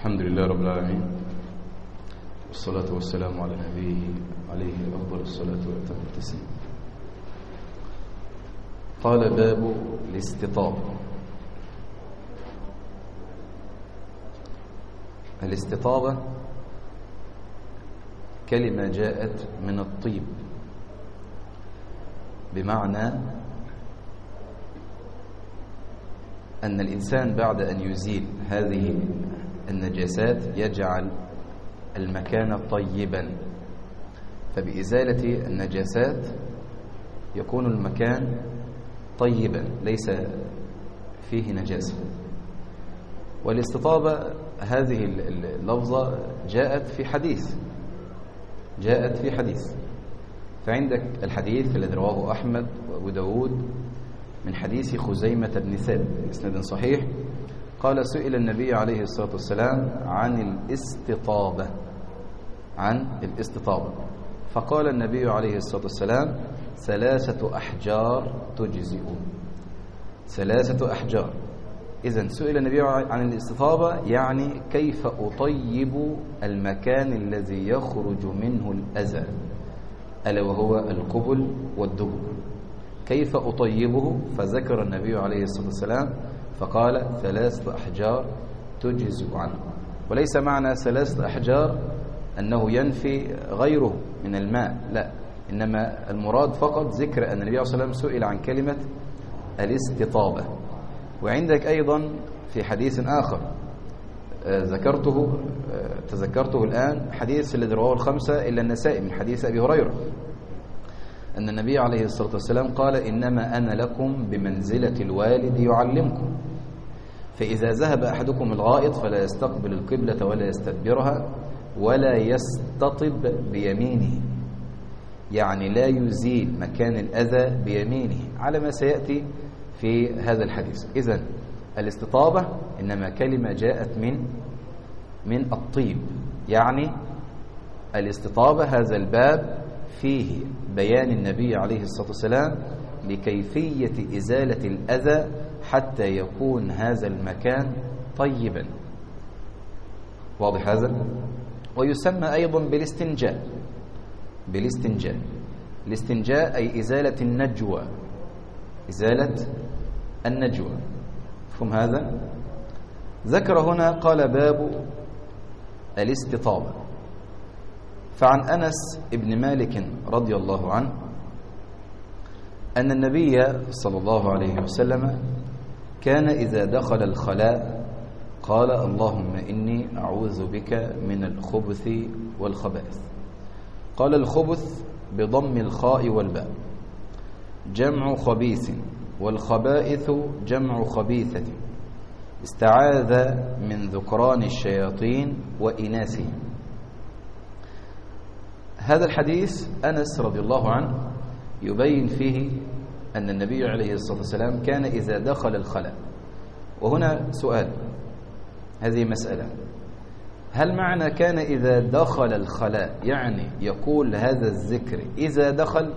الحمد لله رب العالمين، والصلاة والسلام على نبيه عليه أفضل الصلاة وأتم التسليم. قال باب الاستطابة. الاستطابة كلمة جاءت من الطيب، بمعنى أن الإنسان بعد أن يزيل هذه النجاسات يجعل المكان طيبا، فبإزالة النجاسات يكون المكان طيبا ليس فيه نجاسة. والاستطابة هذه اللفظة جاءت في حديث، فعندك الحديث الذي رواه أحمد وأبو داود من حديث خزيمة بن ثابت بإسناد صحيح، قال: سئل النبي عليه الصلاة والسلام عن الاستطابة، فقال النبي عليه الصلاة والسلام: 3 أحجار تجزئون. 3 أحجار. إذن سئل النبي عن الاستطابة، يعني كيف أطيب المكان الذي يخرج منه الأذى، ألا وهو القبل والدبر، كيف أطيبه؟ فذكر النبي عليه الصلاة والسلام فقال: 3 أحجار تجزئ عنه. وليس معنى 3 أحجار أنه ينفي غيره من الماء، لا، إنما المراد فقط ذكر أن النبي صلى الله عليه وسلم سئل عن كلمة الاستطابة. وعندك أيضا في حديث آخر تذكرته الآن، حديث الذي رواه الخمسة إلا النسائي من حديث أبي هريرة، أن النبي عليه الصلاة والسلام قال: إنما أنا لكم بمنزلة الوالد يعلمكم، فإذا ذهب أحدكم الغائط فلا يستقبل القبلة ولا يستدبرها ولا يستطب بيمينه، يعني لا يزيل مكان الأذى بيمينه، على ما سيأتي في هذا الحديث. إذن الاستطابة إنما كلمة جاءت من الطيب، يعني الاستطابة هذا الباب فيه بيان النبي عليه الصلاة والسلام لكيفية إزالة الأذى حتى يكون هذا المكان طيبا. واضح هذا؟ ويسمى أيضا بالاستنجاء. الاستنجاء أي إزالة النجوى. مفهوم هذا؟ ذكر هنا قال: باب الاستطابة. فعن أنس ابن مالك رضي الله عنه أن النبي صلى الله عليه وسلم كان إذا دخل الخلاء قال: اللهم إني أعوذ بك من الخبث والخبائث. قال: الخبث بضم الخاء والباء جمع خبيث، والخبائث جمع خبيثة، استعاذ من ذكران الشياطين وإناثهم. هذا الحديث أنس رضي الله عنه يبين فيه أن النبي عليه الصلاة والسلام كان إذا دخل الخلاء. وهنا سؤال، هذه مسألة: هل معنى كان إذا دخل الخلاء يعني يقول هذا الذكر إذا دخل،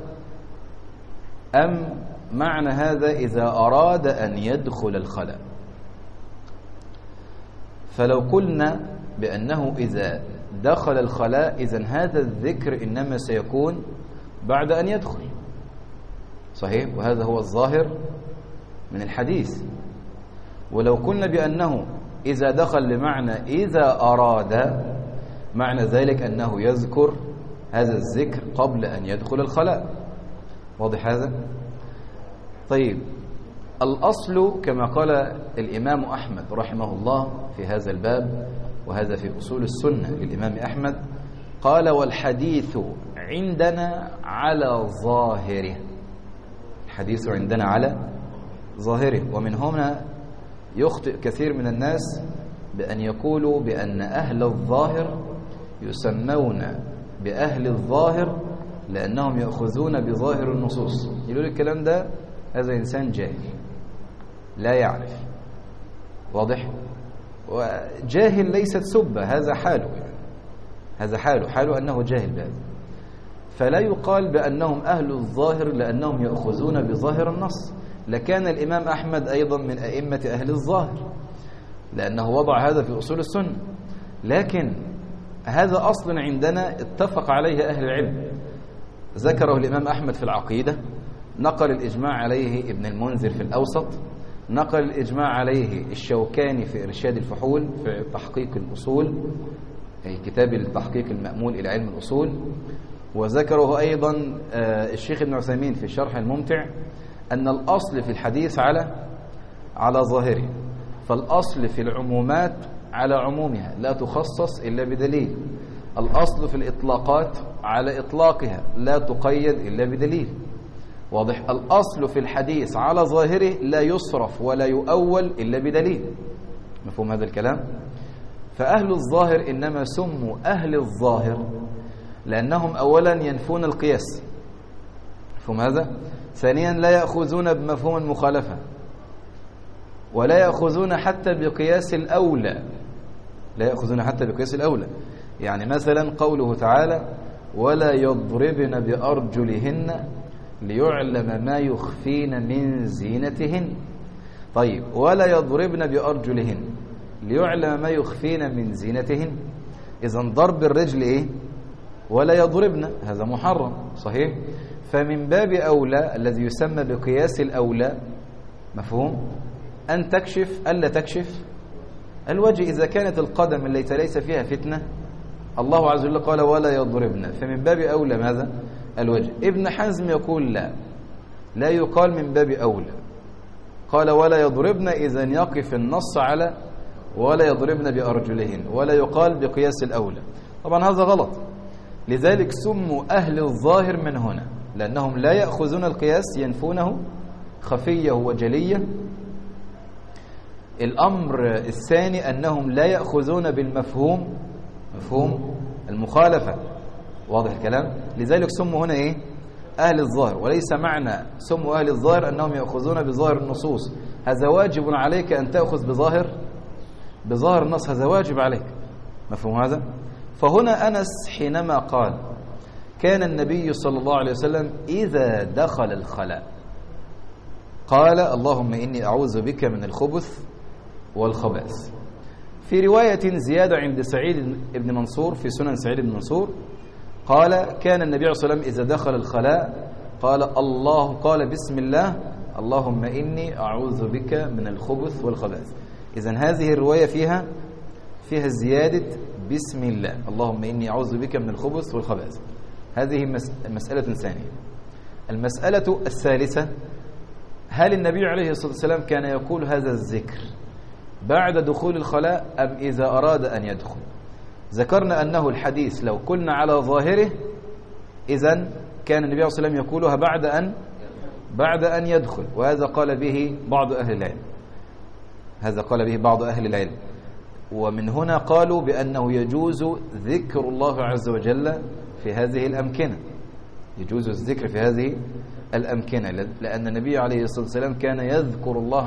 أم معنى هذا إذا أراد أن يدخل الخلاء؟ فلو قلنا بأنه إذا دخل الخلاء، إذن هذا الذكر إنما سيكون بعد أن يدخل، صحيح؟ وهذا هو الظاهر من الحديث. ولو قلنا بأنه إذا دخل لمعنى إذا أراد، معنى ذلك أنه يذكر هذا الذكر قبل أن يدخل الخلاء. واضح هذا؟ طيب، الأصل كما قال الإمام أحمد رحمه الله في هذا الباب، وهذا في أصول السنة للإمام أحمد، قال: والحديث عندنا على ظاهره. الحديث عندنا على ظاهره. ومن هنا يخطئ كثير من الناس بأن يقولوا بأن أهل الظاهر يسمون بأهل الظاهر لأنهم يأخذون بظاهر النصوص. يقولوا الكلام ده، هذا إنسان جاهل لا يعرف. واضح؟ وجاهل ليست سبة، هذا حاله، هذا حاله أنه جاهل بهذا. فلا يقال بأنهم أهل الظاهر لأنهم يأخذون بظاهر النص. لكان الإمام أحمد أيضا من أئمة أهل الظاهر، لأنه وضع هذا في أصول السنة. لكن هذا أصل عندنا اتفق عليه أهل العلم، ذكره الإمام أحمد في العقيدة، نقل الإجماع عليه ابن المنذر في الأوسط، نقل الإجماع عليه الشوكاني في إرشاد الفحول في تحقيق الأصول، أي كتاب التحقيق المأمول إلى علم الأصول، وذكره أيضا الشيخ ابن عثيمين في الشرح الممتع، أن الأصل في الحديث على ظاهره، فالأصل في العمومات على عمومها لا تخصص إلا بدليل، الأصل في الإطلاقات على إطلاقها لا تقيد إلا بدليل، واضح؟ الأصل في الحديث على ظاهره لا يصرف ولا يؤول إلا بدليل. مفهوم هذا الكلام؟ فأهل الظاهر إنما سموا أهل الظاهر لأنهم أولا ينفون القياس، مفهوم هذا؟ ثانيا لا يأخذون بمفهوم المخالفة، ولا يأخذون حتى بقياس الأولى، لا يأخذون حتى بقياس الأولى. يعني مثلا قوله تعالى ولا يضربن بأرجلهن ليعلم ما يخفين من زينتهن. طيب ولا يضربن بأرجلهن ليعلم ما يخفين من زينتهن، إذن ضرب الرجل إيه؟ ولا يضربن، هذا محرم، صحيح؟ فمن باب أولى الذي يسمى بقياس الأولى، مفهوم؟ أن تكشف ألا تكشف الوجه إذا كانت القدم التي ليس فيها فتنة، الله عز وجل قال ولا يضربن، فمن باب أولى ماذا؟ الوجه. ابن حزم يقول لا يقال من باب أولى، قال ولا يضربن إذن يقف النص على ولا يضربن بأرجلهن، ولا يقال بقياس الأولى. طبعا هذا غلط، لذلك سموا أهل الظاهر من هنا، لأنهم لا يأخذون القياس، ينفونه خفية وجلية. الأمر الثاني أنهم لا يأخذون بالمفهوم، مفهوم المخالفة، واضح الكلام؟ لذلك سموا هنا إيه؟ أهل الظاهر، وليس معنى سموا أهل الظاهر أنهم يأخذون بظاهر النصوص، هذا واجب عليك أن تأخذ بظاهر النص، هذا واجب عليك، مفهوم هذا؟ فهنا أنس حينما قال كان النبي صلى الله عليه وسلم إذا دخل الخلاء قال اللهم إني أعوذ بك من الخبث والخبائث. في رواية زيادة عند سعيد بن منصور في سنن سعيد بن منصور قال كان النبي صلى الله عليه وسلم إذا دخل الخلاء قال بسم الله اللهم إني أعوذ بك من الخبث والخبائث. إذن هذه الرواية فيها زيادة بسم الله اللهم إني أعوذ بك من الخبث والخبائث. هذه مسألة ثانية. المسألة الثالثة، هل النبي عليه الصلاة والسلام كان يقول هذا الذكر بعد دخول الخلاء أم إذا أراد أن يدخل؟ ذكرنا أنه الحديث لو قلنا على ظاهره إذن كان النبي عليه الصلاة والسلام يقولها بعد أن يدخل، وهذا قال به بعض أهل العلم، ومن هنا قالوا بأنه يجوز ذكر الله عز وجل في هذه الأمكنة، يجوز الذكر في هذه الأمكنة، لأن النبي عليه الصلاة والسلام كان يذكر الله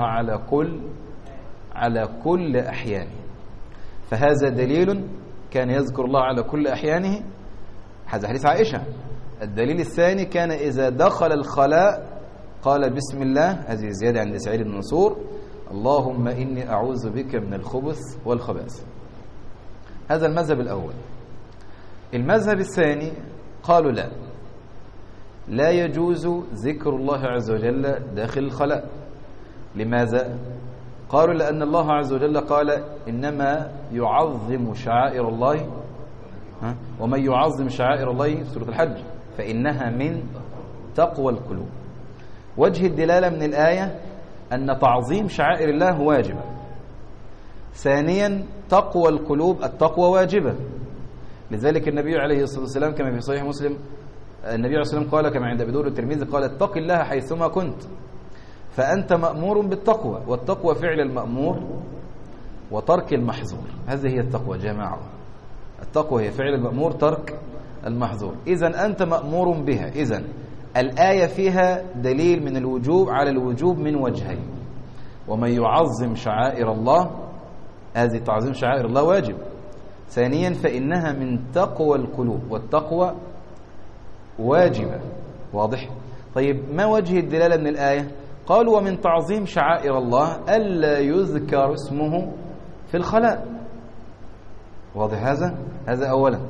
على كل أحيانه، فهذا دليل كان يذكر الله على كل أحيانه، هذا حديث عائشة. الدليل الثاني كان إذا دخل الخلاء قال بسم الله، هذه زيادة عند سعيد بن منصور اللهم إني أعوذ بك من الخبث والخبائث. هذا المذهب الأول. المذهب الثاني قالوا لا يجوز ذكر الله عز وجل داخل الخلاء. لماذا؟ قالوا لأن الله عز وجل قال إنما يعظم شعائر الله، ومن يعظم شعائر الله في سورة الحج فإنها من تقوى القلوب. وجه الدلالة من الآية أن تعظيم شعائر الله واجبة. ثانيا تقوى القلوب، التقوى واجبة، لذلك النبي عليه الصلاة والسلام كما في صحيح مسلم النبي عليه الصلاة والسلام قال كما عند أبي داود والترمذي قال اتق الله حيثما كنت، فأنت مأمور بالتقوى، والتقوى فعل المأمور وترك المحظور، هذه هي التقوى جماعة. التقوى هي فعل المأمور ترك المحظور، إذن أنت مأمور بها. إذن الآية فيها دليل من الوجوب على الوجوب من وجهين، ومن يعظم شعائر الله، هذه تعظيم شعائر الله واجب. ثانيا فإنها من تقوى القلوب، والتقوى واجبة، واضح؟ طيب ما وجه الدلالة من الآية؟ قالوا ومن تعظيم شعائر الله ألا يذكر اسمه في الخلاء، واضح هذا أولا.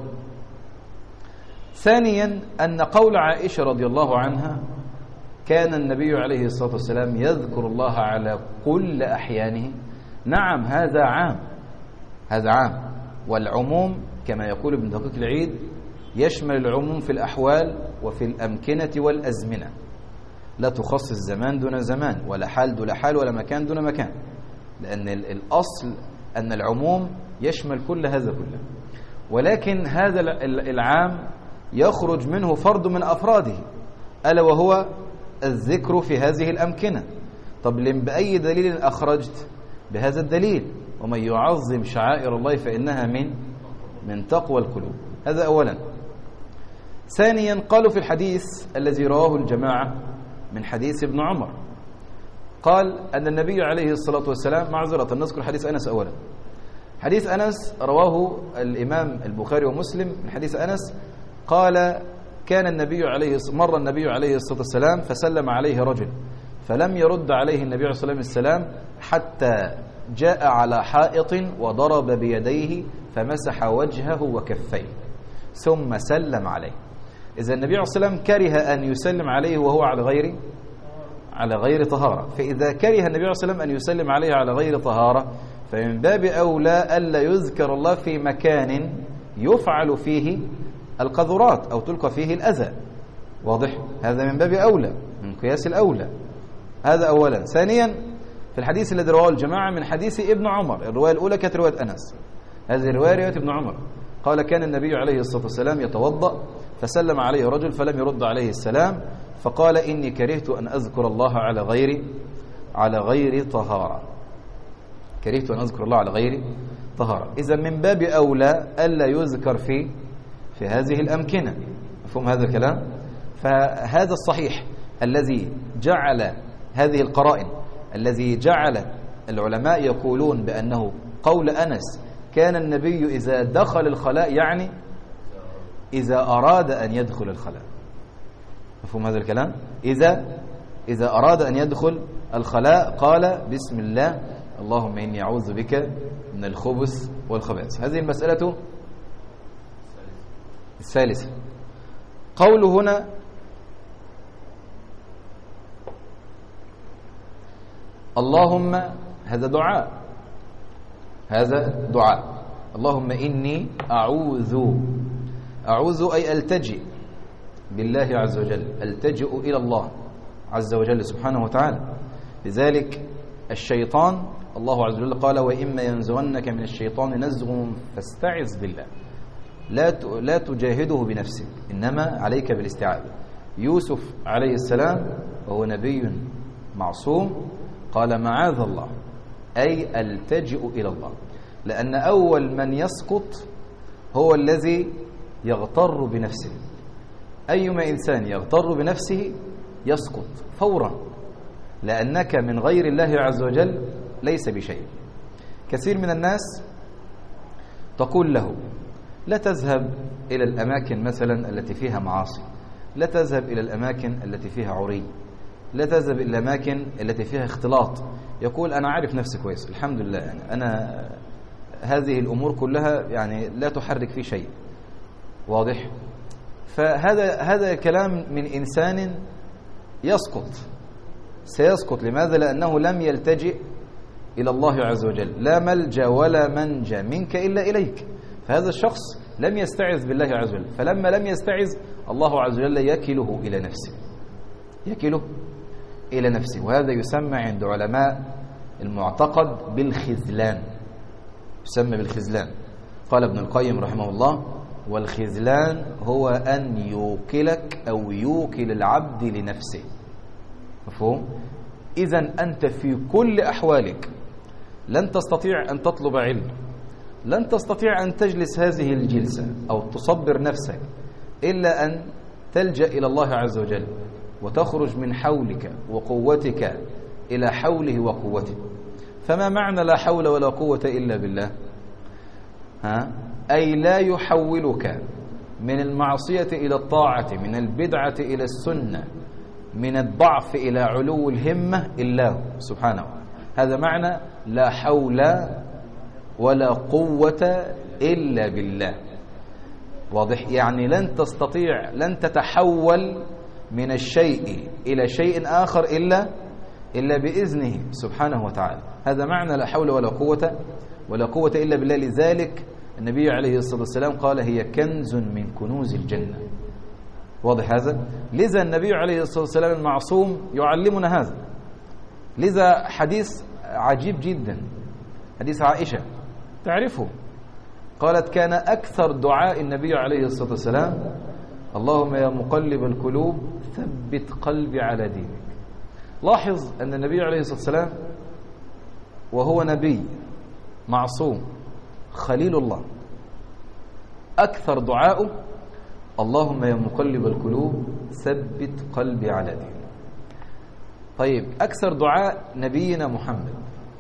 ثانيا أن قول عائشة رضي الله عنها كان النبي عليه الصلاة والسلام يذكر الله على كل أحيانه، نعم هذا عام، والعموم كما يقول ابن دقيق العيد يشمل العموم في الأحوال وفي الأمكنة والأزمنة، لا تخصص زمان دون زمان ولا حال دون حال ولا مكان دون مكان، لأن الأصل أن العموم يشمل كل هذا كله، ولكن هذا العام يخرج منه فرد من أفراده ألا وهو الذكر في هذه الأمكنة. طب بأي دليل أخرجت؟ بهذا الدليل، ومن يعظم شعائر الله فإنها من تقوى القلوب. هذا أولا. ثانيا قالوا في الحديث الذي رواه الجماعة من حديث ابن عمر، قال أن النبي عليه الصلاة والسلام، معذرة نذكر حديث أنس أولا. حديث أنس رواه الإمام البخاري ومسلم من حديث أنس قال كان مر النبي عليه الصلاة والسلام فسلم عليه رجل فلم يرد عليه النبي عليه الصلاة والسلام حتى جاء على حائط وضرب بيديه فمسح وجهه وكفيه ثم سلم عليه. إذا النبي عليه الصلاة والسلام كره أن يسلم عليه وهو على غير طهارة، فإذا كره النبي عليه الصلاة والسلام أن يسلم عليه على غير طهارة فمن باب أولى ألا يذكر الله في مكان يفعل فيه القذرات أو تلقى فيه الأذى. واضح؟ هذا من باب أولى، من قياس الأولى. هذا أولا. ثانيا في الحديث الذي رواه الجماعة من حديث ابن عمر، الرواية الأولى كانت رواية أنس، هذه رواية ابن عمر، قال كان النبي عليه الصلاة والسلام يتوضأ فسلم عليه رجل فلم يرد عليه السلام فقال إني كرهت أن أذكر الله على غير طهارة، كرهت أن أذكر الله على غير طهارة. إذا من باب أولى ألا يذكر في هذه الأمكنة. مفهوم هذا الكلام؟ فهذا الصحيح الذي جعل هذه القرائن الذي جعل العلماء يقولون بأنه قول أنس كان النبي إذا دخل الخلاء يعني إذا أراد أن يدخل الخلاء. مفهوم هذا الكلام؟ إذا أراد أن يدخل الخلاء قال بسم الله اللهم إني أعوذ بك من الخبث والخبائث. هذه المسألة الثالثة. قوله هنا اللهم، هذا دعاء، اللهم إني أعوذ أي ألتجئ بالله عز وجل، ألتجئ إلى الله عز وجل سبحانه وتعالى. لذلك الشيطان الله عز وجل قال وإما ينزغنك من الشيطان نزغ فاستعذ بالله، لا تجاهده بنفسك إنما عليك بالاستعاذة. يوسف عليه السلام وهو نبي معصوم قال معاذ الله، أي ألتجئ إلى الله، لأن أول من يسقط هو الذي يغتر بنفسه. أيما إنسان يغتر بنفسه يسقط فورا، لأنك من غير الله عز وجل ليس بشيء. كثير من الناس تقول له لا تذهب إلى الأماكن مثلا التي فيها معاصي، لا تذهب إلى الأماكن التي فيها عري، لا تذهب إلى الأماكن التي فيها اختلاط. يقول أنا عارف نفسي كويس الحمد لله، يعني أنا هذه الأمور كلها يعني لا تحرك في شيء. واضح؟ فهذا كلام من إنسان سيسقط. لماذا؟ لأنه لم يلتجئ إلى الله عز وجل، لا ملجأ ولا منجا منك إلا إليك. فهذا الشخص لم يستعذ بالله عز وجل، فلما لم يستعذ الله عز وجل يكله إلى نفسه. وهذا يسمى عند علماء المعتقد بالخذلان، يسمى بالخذلان. قال ابن القيم رحمه الله والخذلان هو أن يوكلك أو يوكل العبد لنفسه. مفهوم؟ إذن أنت في كل أحوالك لن تستطيع أن تطلب علم، لن تستطيع أن تجلس هذه الجلسة أو تصبر نفسك إلا أن تلجأ إلى الله عز وجل وتخرج من حولك وقوتك إلى حوله وقوته. فما معنى لا حول ولا قوة إلا بالله؟ أي لا يحولك من المعصية إلى الطاعة، من البدعة إلى السنة، من الضعف إلى علو الهمة إلا هو سبحانه. هذا معنى لا حول ولا قوة إلا بالله. واضح؟ يعني لن تتحول من الشيء إلى شيء آخر إلا بإذنه سبحانه وتعالى. هذا معنى لا حول ولا قوة إلا بالله. لذلك النبي عليه الصلاة والسلام قال هي كنز من كنوز الجنة. واضح هذا؟ لذا النبي عليه الصلاة والسلام المعصوم يعلمنا هذا. لذا حديث عجيب جدا، حديث عائشة تعرفه، قالت كان أكثر دعاء النبي عليه الصلاة والسلام اللهم يا مقلب القلوب ثبت قلبي على دينك. لاحظ أن النبي عليه الصلاة والسلام وهو نبي معصوم خليل الله أكثر دعاؤه اللهم يا مقلب القلوب ثبت قلبي على دينك. طيب أكثر دعاء نبينا محمد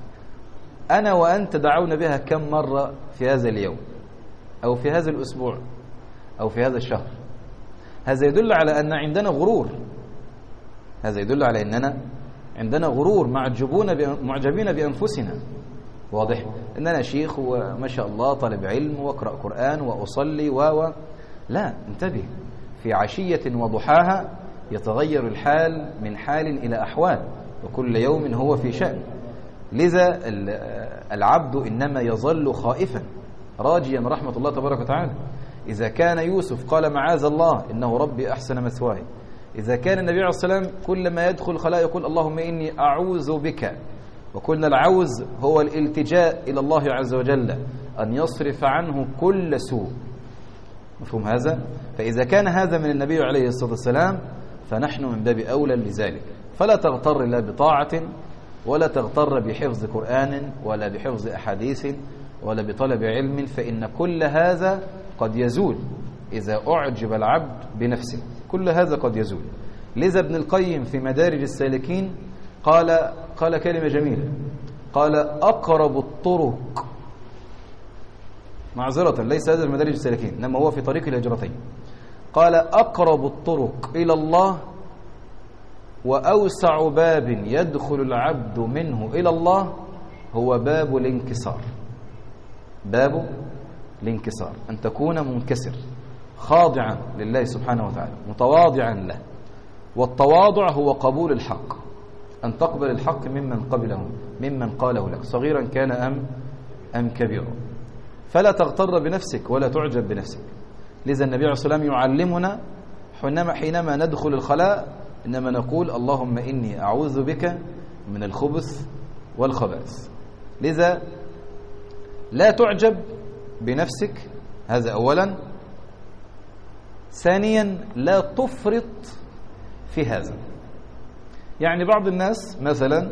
أنا وأنت دعونا بها كم مرة في هذا اليوم أو في هذا الأسبوع أو في هذا الشهر؟ هذا يدل على أن عندنا غرور، هذا يدل على أننا عندنا غرور معجبين بأنفسنا. واضح؟ أننا شيخ وما شاء الله طالب علم وأقرأ قرآن وأصلي لا، انتبه، في عشية وضحاها يتغير الحال من حال إلى أحوال، وكل يوم هو في شأن. لذا العبد إنما يظل خائفا راجيا رحمة الله تبارك وتعالى. إذا كان يوسف قال معاذ الله إنه ربي أحسن مثواي، إذا كان النبي عليه الصلاة والسلام كلما يدخل خلاء يقول اللهم إني أعوذ بك، وكلنا العوز هو الالتجاء إلى الله عز وجل أن يصرف عنه كل سوء. مفهوم هذا؟ فإذا كان هذا من النبي عليه الصلاة والسلام فنحن من باب أولى لذلك. فلا تغتر لا بطاعة ولا تغتر بحفظ قرآن ولا بحفظ أحاديث ولا بطلب علم، فإن كل هذا قد يزول إذا أعجب العبد بنفسه، كل هذا قد يزول. لذا ابن القيم في مدارج السالكين قال كلمة جميلة، قال أقرب الطرق، معذرة ليس هذا المدارج السالكين إنما هو في طريق الهجرتين، قال أقرب الطرق إلى الله وأوسع باب يدخل العبد منه إلى الله هو باب الانكسار. باب الانكسار، أن تكون منكسر خاضعا لله سبحانه وتعالى متواضعا له. والتواضع هو قبول الحق، أن تقبل الحق ممن قبله ممن قاله لك صغيرا كان أم كبيرا. فلا تغتر بنفسك ولا تعجب بنفسك. لذا النبي عليه الصلاة والسلام يعلمنا حينما ندخل الخلاء إنما نقول اللهم إني أعوذ بك من الخبث والخبائث. لذا لا تعجب بنفسك، هذا أولا. ثانيا لا تفرط في هذا. يعني بعض الناس مثلا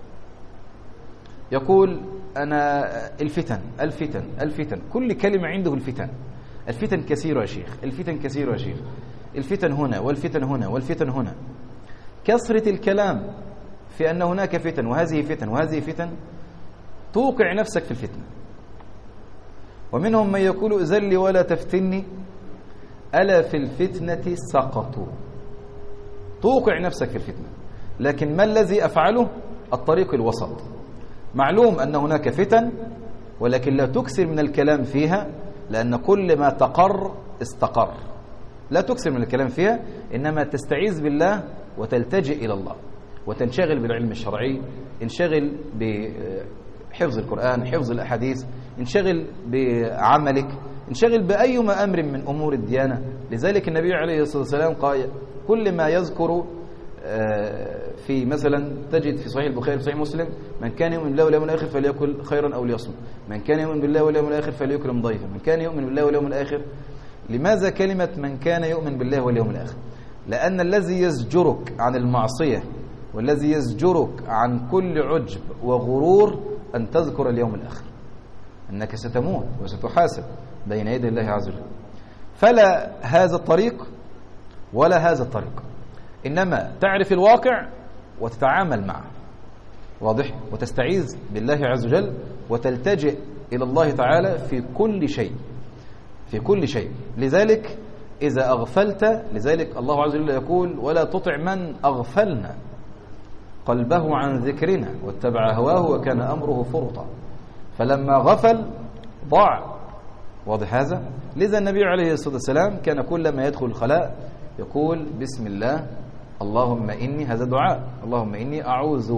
يقول أنا الفتن كل كلمة عنده الفتن كثيرة يا شيخ، الفتن كثيرة يا شيخ، الفتن هنا والفتن هنا والفتن هنا. كثرة الكلام في أن هناك فتن وهذه فتن وهذه فتن توقع نفسك في الفتنة. ومنهم من يقول أذلي ولا تفتني ألا في الفتنة سقطوا. توقع نفسك في الفتنة، لكن ما الذي أفعله؟ الطريق الوسط. معلوم أن هناك فتن ولكن لا تكثر من الكلام فيها، لأن كل ما تقر استقر. لا تكثر من الكلام فيها، إنما تستعيذ بالله وتلتجئ إلى الله وتنشغل بالعلم الشرعي، انشغل بحفظ القرآن، حفظ الأحاديث، انشغل بعملك، انشغل بأيما أمر من أمور الديانة. لذلك النبي عليه الصلاة والسلام قال كل ما يذكر في مثلا تجد في صحيح البخاري في صحيح مسلم من كان يؤمن بالله واليوم الآخر فليأكل خيرا أو ليصمت، من كان يؤمن بالله واليوم الآخر فليكرم ضيفا، من كان يؤمن بالله واليوم الآخر. لماذا كلمة من كان يؤمن بالله واليوم الآخر؟ لأن الذي يزجرك عن المعصية والذي يزجرك عن كل عجب وغرور أن تذكر اليوم الآخر، أنك ستموت وستحاسب بين يدي الله عز وجل. فلا هذا الطريق ولا هذا الطريق، إنما تعرف الواقع وتتعامل معه، واضح، وتستعيذ بالله عز وجل وتلتجئ إلى الله تعالى في كل شيء، في كل شيء. لذلك إذا أغفلت، لذلك الله عز وجل يقول ولا تطع من أغفلنا قلبه عن ذكرنا واتبع هواه وكان أمره فرطا. فلما غفل ضاع، واضح هذا؟ لذا النبي عليه الصلاة والسلام كان كلما يدخل الخلاء يقول بسم الله اللهم إني، هذا دعاء، اللهم إني أعوذ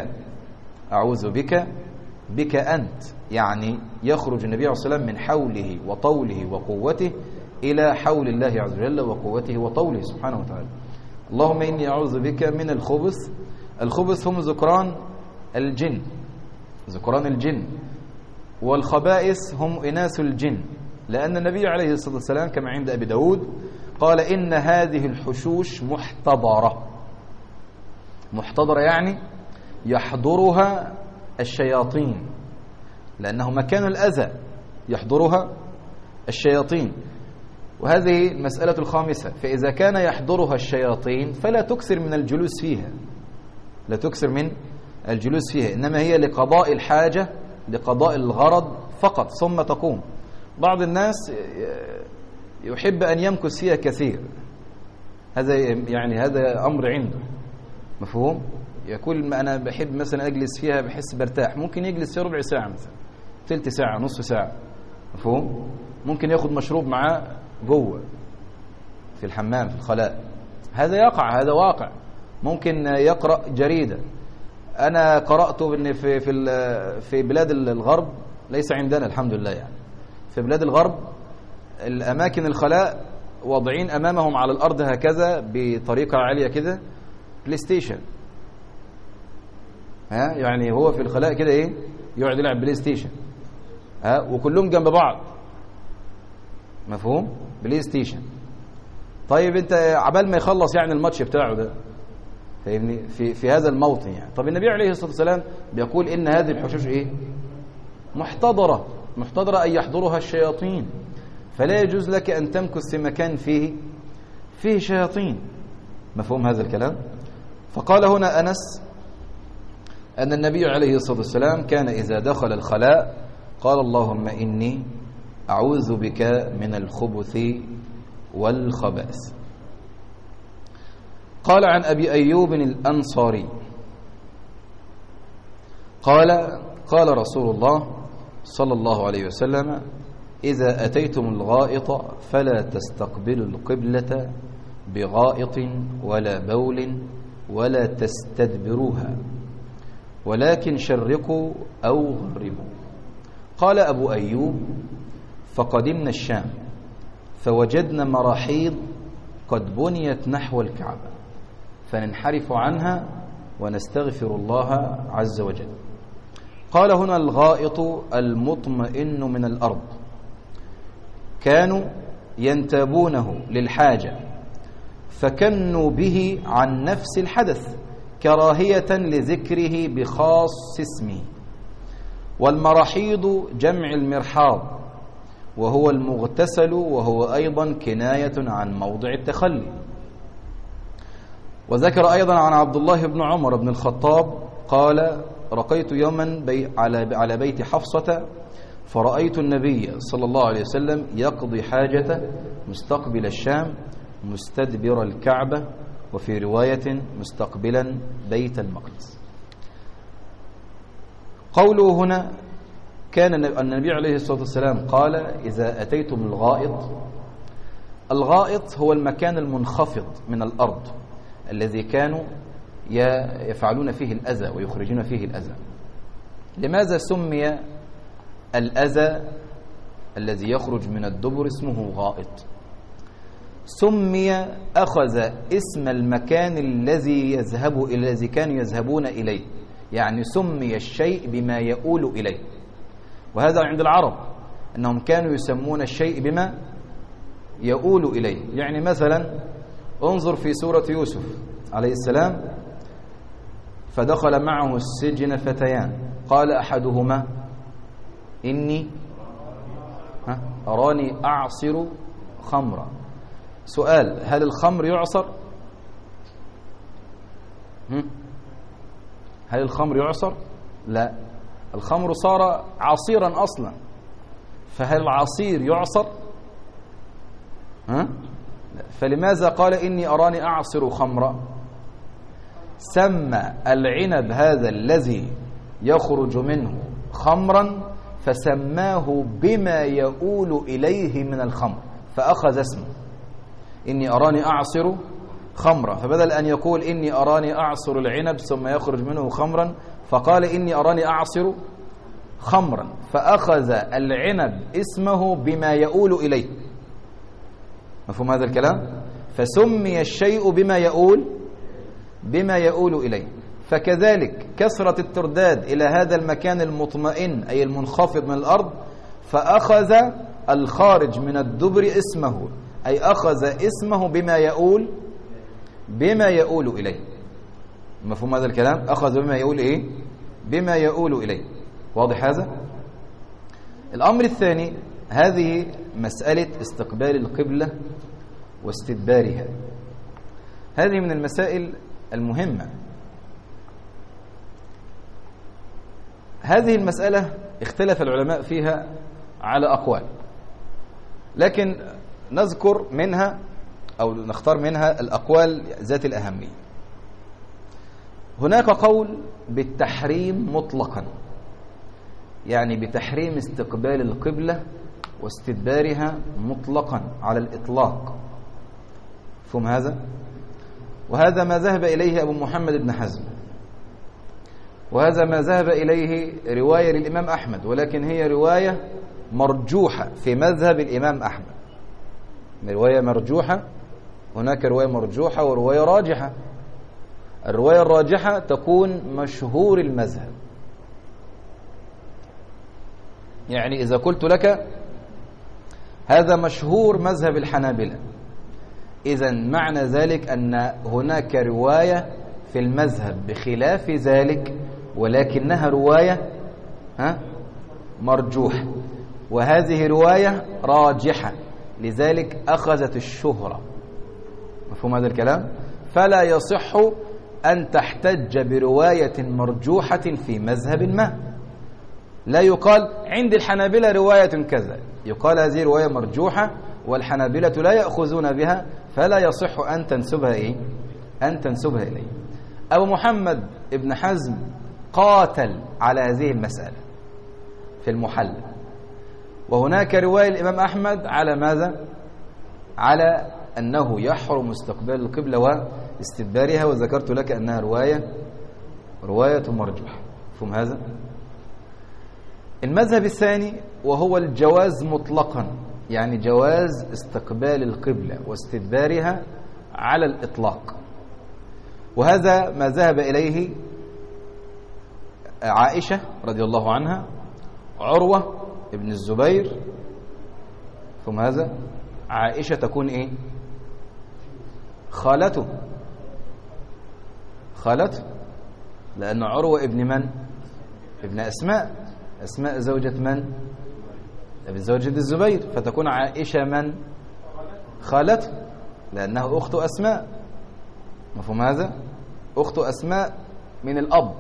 بك بك أنت، يعني يخرج النبي عليه الصلاة والسلام من حوله وطوله وقوته إلى حول الله عز وجل وقوته وطوله سبحانه وتعالى. اللهم إني أعوذ بك من الخبث. الخبث هم ذكران الجن، والخبائث هم إناث الجن، لأن النبي عليه الصلاة والسلام كما عند أبي داود قال إن هذه الحشوش محتضرة يعني يحضرها الشياطين، لأنه مكان الأذى يحضرها الشياطين. وهذه المسألة الخامسة، فإذا كان يحضرها الشياطين فلا تكثر من الجلوس فيها، إنما هي لقضاء الحاجة، لقضاء الغرض فقط ثم تقوم. بعض الناس يحب أن يمكث فيها كثير، هذا أمر عنده مفهوم. يقول أنا بحب مثلا أجلس فيها بحس برتاح، ممكن يجلس فيها ربع ساعة مثلا، ثلث ساعة، نصف ساعة، مفهوم. ممكن ياخد مشروب معاه جوه في الحمام في الخلاء، هذا يقع، هذا واقع. ممكن يقرأ جريدة. أنا قرأت إن في بلاد الغرب، ليس عندنا الحمد لله، يعني في بلاد الغرب الأماكن الخلاء واضعين أمامهم على الأرض هكذا بطريقة عالية كده بلاي ستيشن، يعني هو في الخلاء كده يقعد يلعب بلاي ستيشن، وكلهم جنب بعض، مفهوم، بلاي ستيشن. طيب انت عبال ما يخلص يعني الماتش بتاعه ده، فاهمني، في هذا الموطن يعني. طب النبي عليه الصلاة والسلام بيقول إن هذه الحشوش محتضرة أن يحضرها الشياطين، فلا يجوز لك أن تمكث في مكان فيه شياطين، مفهوم هذا الكلام. فقال هنا أنس أن النبي عليه الصلاة والسلام كان إذا دخل الخلاء قال اللهم إني أعوذ بك من الخبث والخبائث. قال عن أبي أيوب الأنصاري قال رسول الله صلى الله عليه وسلم إذا أتيتم الغائط فلا تستقبلوا القبلة بغائط ولا بول ولا تستدبروها، ولكن شرقوا أو غربوا. قال أبو أيوب فقدمنا الشام فوجدنا مراحيض قد بنيت نحو الكعبة فننحرف عنها ونستغفر الله عز وجل. قال هنا الغائط المطمئن من الأرض، كانوا ينتابونه للحاجة فكنوا به عن نفس الحدث كراهية لذكره بخاص اسمه. والمراحيض جمع المرحاض وهو المغتسل، وهو أيضا كناية عن موضع التخلي. وذكر أيضا عن عبد الله بن عمر بن الخطاب قال رقيت يوما على بيت حفصة فرأيت النبي صلى الله عليه وسلم يقضي حاجته مستقبل الشام مستدبر الكعبة، وفي رواية مستقبلا بيت المقدس. قوله هنا كان النبي عليه الصلاة والسلام قال إذا أتيتم الغائط هو المكان المنخفض من الأرض الذي كانوا يفعلون فيه الأذى ويخرجون فيه الأذى. لماذا سمي الأذى الذي يخرج من الدبر اسمه غائط؟ سمي أخذ اسم المكان الذي كانوا يذهبون إليه، يعني سمي الشيء بما يؤول إليه. وهذا عند العرب أنهم كانوا يسمون الشيء بما يؤول إليه. يعني مثلا انظر في سورة يوسف عليه السلام فدخل معه السجن فتيان قال أحدهما إني أراني أعصر خمرا. سؤال: هل الخمر يعصر؟ هل الخمر يعصر؟ لا، الخمر صار عصيرا أصلا، فهل العصير يعصر؟ فلماذا قال إني أراني أعصر خمرا؟ سمى العنب هذا الذي يخرج منه خمرا فسماه بما يؤول إليه من الخمر، فأخذ اسمه. إني أراني أعصر خمرا، فبدل أن يقول إني أراني أعصر العنب ثم يخرج منه خمرا، فقال إني أراني أعصر خمرا، فأخذ العنب اسمه بما يؤول إليه. مفهوم هذا الكلام؟ فسمي الشيء بما يؤول إليه. فكذلك كثرة الترداد إلى هذا المكان المطمئن أي المنخفض من الأرض، فأخذ الخارج من الدبر اسمه، أي أخذ اسمه بما يؤول إليه. مفهوم هذا الكلام؟ أخذ بما يؤول إيه؟ بما يؤول إليه. واضح هذا؟ الأمر الثاني، هذه مسألة استقبال القبلة واستدبارها. هذه من المسائل المهمة. هذه المسألة اختلف العلماء فيها على أقوال، لكن نذكر منها أو نختار منها الأقوال ذات الأهمية. هناك قول بالتحريم مطلقا، يعني بتحريم استقبال القبلة واستدبارها مطلقا على الإطلاق. فهم هذا؟ وهذا ما ذهب إليه أبو محمد بن حزم، وهذا ما ذهب إليه رواية للإمام أحمد، ولكن هي رواية مرجوحة في مذهب الإمام أحمد. رواية مرجوحة، هناك رواية مرجوحة ورواية راجحة. الرواية الراجحة تكون مشهور المذهب، يعني إذا قلت لك هذا مشهور مذهب الحنابلة، إذن معنى ذلك أن هناك رواية في المذهب بخلاف ذلك، ولكنها رواية مرجوحة، وهذه رواية راجحة، لذلك أخذت الشهرة. مفهوم هذا الكلام؟ فلا يصح أن تحتج برواية مرجوحة في مذهب ما. لا يقال عند الحنابلة رواية كذا، يقال هذه رواية مرجوحة والحنابلة لا يأخذون بها، فلا يصح أن تنسبها إليه. أبو محمد ابن حزم قاتل على هذه المسألة في المحلى، وهناك رواية الإمام أحمد على ماذا؟ على أنه يحرم استقبال القبلة واستدبارها، وذكرت لك أنها رواية مرجوحة. فهم هذا؟ المذهب الثاني وهو الجواز مطلقا، يعني جواز استقبال القبلة واستدبارها على الإطلاق، وهذا ما ذهب إليه عائشة رضي الله عنها، عروة ابن الزبير. ثم هذا عائشة تكون إيه؟ خالته، لأن عروة ابن من؟ ابن أسماء زوجة من؟ زوجة الزبير، فتكون عائشة من؟ خالته، لأنها أخت أسماء. مفهوم هذا؟ أخت أسماء من الأب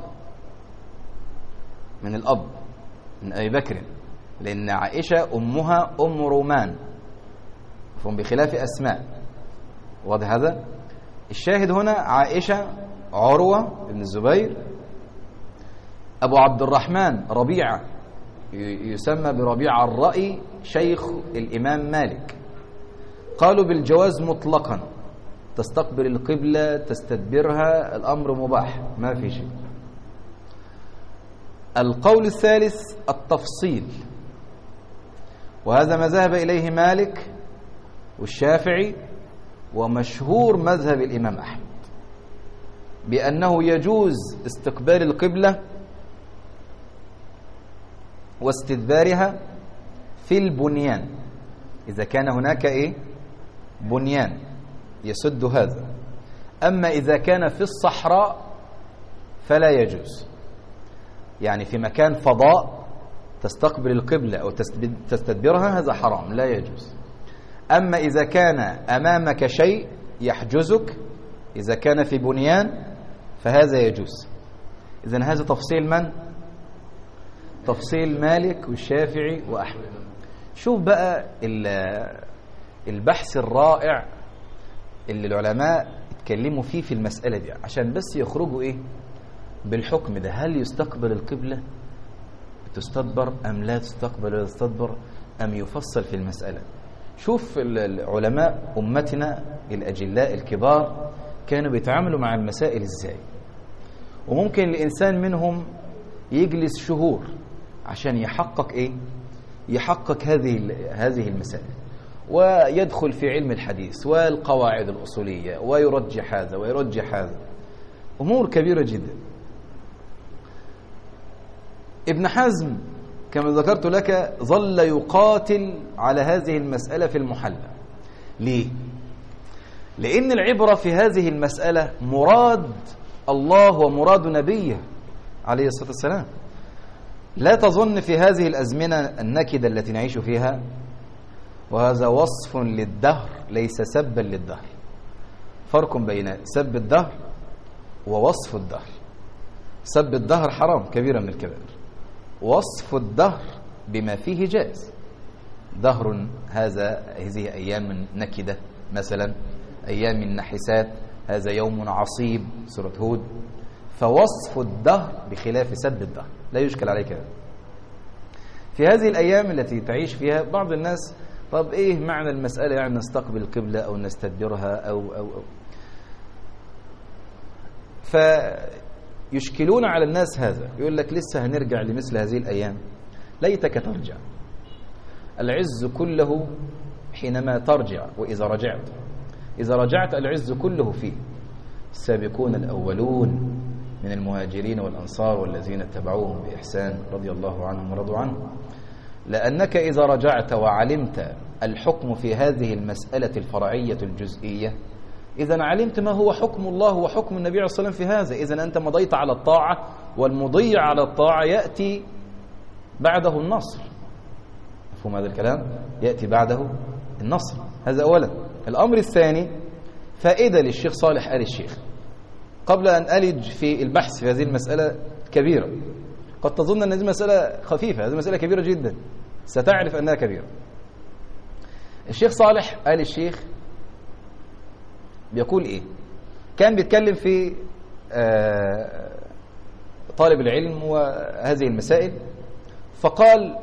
من أبي بكر، لأن عائشة أمها أم رومان، فهم بخلاف أسماء. واضح هذا؟ الشاهد هنا عائشة، عروة بن الزبير، أبو عبد الرحمن ربيعة يسمى بربيعة الرأي، شيخ الإمام مالك، قالوا بالجواز مطلقا، تستقبل القبلة تستدبرها، الأمر مباح ما في شيء. القول الثالث التفصيل، وهذا ما ذهب إليه مالك والشافعي ومشهور مذهب الإمام أحمد، بأنه يجوز استقبال القبلة واستدبارها في البنيان، إذا كان هناك بنيان يسد هذا. أما إذا كان في الصحراء فلا يجوز، يعني في مكان فضاء تستقبل القبلة أو تستدبرها، هذا حرام لا يجوز. أما إذا كان أمامك شيء يحجزك، إذا كان في بنيان فهذا يجوز. إذن هذا تفصيل من؟ تفصيل مالك والشافعي وأحمد. شوف بقى البحث الرائع اللي العلماء اتكلموا فيه في المسألة دي، عشان بس يخرجوا بالحكم ده، هل يستقبل القبلة تستدبر أم لا تستقبل ولا تستدبر، أم يفصل في المسألة. شوف العلماء أمتنا الأجلاء الكبار كانوا بيتعاملوا مع المسائل إزاي. وممكن الإنسان منهم يجلس شهور عشان يحقق إيه؟ يحقق هذه المسائل، ويدخل في علم الحديث والقواعد الأصولية ويرجح هذا ويرجح هذا، أمور كبيرة جدا. ابن حزم كما ذكرت لك ظل يقاتل على هذه المسألة في المحلى. ليه؟ لأن العبرة في هذه المسألة مراد الله ومراد نبيه عليه الصلاة والسلام. لا تظن في هذه الأزمنة النكدة التي نعيش فيها، وهذا وصف للدهر ليس سبا للدهر. فرق بين سب الدهر ووصف الدهر. سب الدهر حرام كبيرة من الكبائر، وصف الدهر بما فيه جائز. دهر هذه أيام نكدة مثلا، أيام النحسات، هذا يوم عصيب سورة هود. فوصف الدهر بخلاف سب الدهر، لا يشكل عليك هذا. في هذه الأيام التي تعيش فيها بعض الناس، طب إيه معنى المسألة؟ يعني نستقبل القبلة أو نستدبرها أو فيشكلون على الناس هذا. يقول لك لسه هنرجع لمثل هذه الأيام. ليتك ترجع. العز كله حينما ترجع، وإذا رجعت. إذا رجعت العز كله فيه. السابقون الأولون من المهاجرين والأنصار والذين اتبعوهم بإحسان رضي الله عنهم ورضوا عنه. لأنك إذا رجعت وعلمت الحكم في هذه المسألة الفرعية الجزئية، إذا علمت ما هو حكم الله وحكم النبي عليه الصلاة والسلام في هذا. إذا أنت مضيت على الطاعة، والمضي على الطاعة يأتي بعده النصر. مفهوم هذا الكلام؟ يأتي بعده النصر. هذا أولا. الأمر الثاني، فائدة للشيخ صالح آل الشيخ قبل أن ألج في البحث في هذه المسألة كبيرة. قد تظن أن هذه مسألة خفيفة، هذه مسألة كبيرة جدا، ستعرف أنها كبيرة. الشيخ صالح آل الشيخ بيقول إيه؟ كان بيتكلم في طالب العلم وهذه المسائل، فقال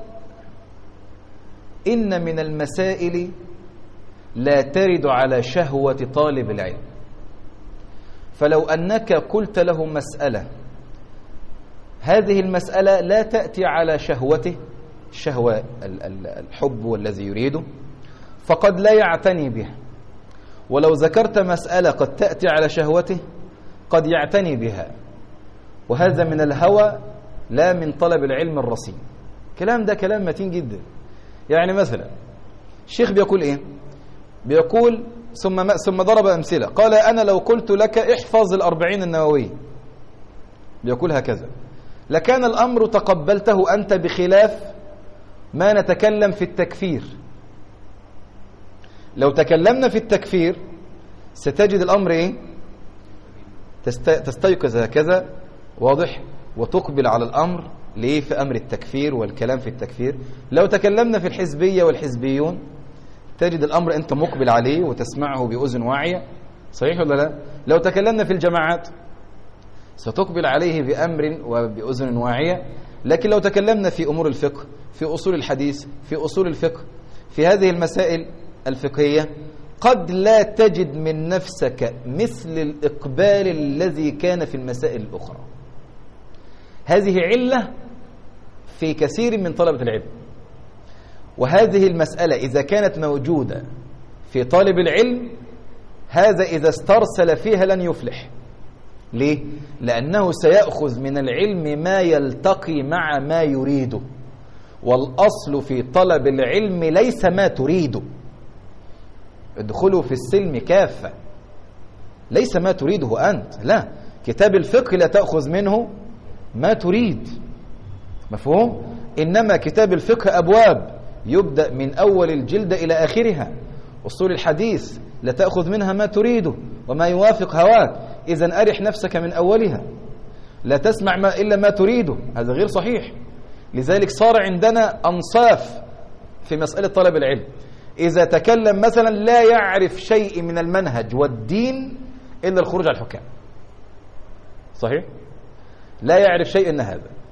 إن من المسائل لا ترد على شهوة طالب العلم، فلو أنك قلت له مسألة، هذه المسألة لا تأتي على شهوته، الشهوة الحب والذي يريده، فقد لا يعتني بها. ولو ذكرت مسألة قد تأتي على شهوته قد يعتني بها، وهذا من الهوى لا من طلب العلم الرصين. كلام ده كلام متين جدا. يعني مثلا الشيخ بيقول إيه؟ بيقول ثم ضرب أمثلة. قال أنا لو قلت لك احفظ 40 النووية، بيقول هكذا، لكان الأمر تقبلته أنت، بخلاف ما نتكلم في التكفير. لو تكلمنا في التكفير ستجد الأمر إيه؟ تستيقظ هكذا، واضح، وتقبل على الأمر. ليه؟ في أمر التكفير والكلام في التكفير. لو تكلمنا في الحزبية والحزبيون تجد الأمر أنت مقبل عليه وتسمعه بأذن واعية. صحيح ولا لا؟ لو تكلمنا في الجماعات ستقبل عليه بأمر وبأذن واعية. لكن لو تكلمنا في أمور الفقه، في أصول الحديث، في أصول الفقه، في هذه المسائل الفقهية، قد لا تجد من نفسك مثل الإقبال الذي كان في المسائل الأخرى. هذه علة في كثير من طلبة العلم. وهذه المسألة إذا كانت موجودة في طالب العلم، هذا إذا استرسل فيها لن يفلح. ليه؟ لأنه سيأخذ من العلم ما يلتقي مع ما يريده، والأصل في طلب العلم ليس ما تريده. ادخلوا في السلم كافة، ليس ما تريده أنت، لا. كتاب الفقه لا تأخذ منه ما تريد، مفهوم؟ إنما كتاب الفقه أبواب يبدأ من أول الجلد إلى آخرها. أصول الحديث لا تأخذ منها ما تريده وما يوافق هواك، إذن أرح نفسك من أولها، لا تسمع إلا ما تريده، هذا غير صحيح. لذلك صار عندنا أنصاف في مسألة طلب العلم. إذا تكلم مثلا لا يعرف شيء من المنهج والدين إلا الخروج على الحكام، صحيح؟ لا يعرف شيء إن هذا.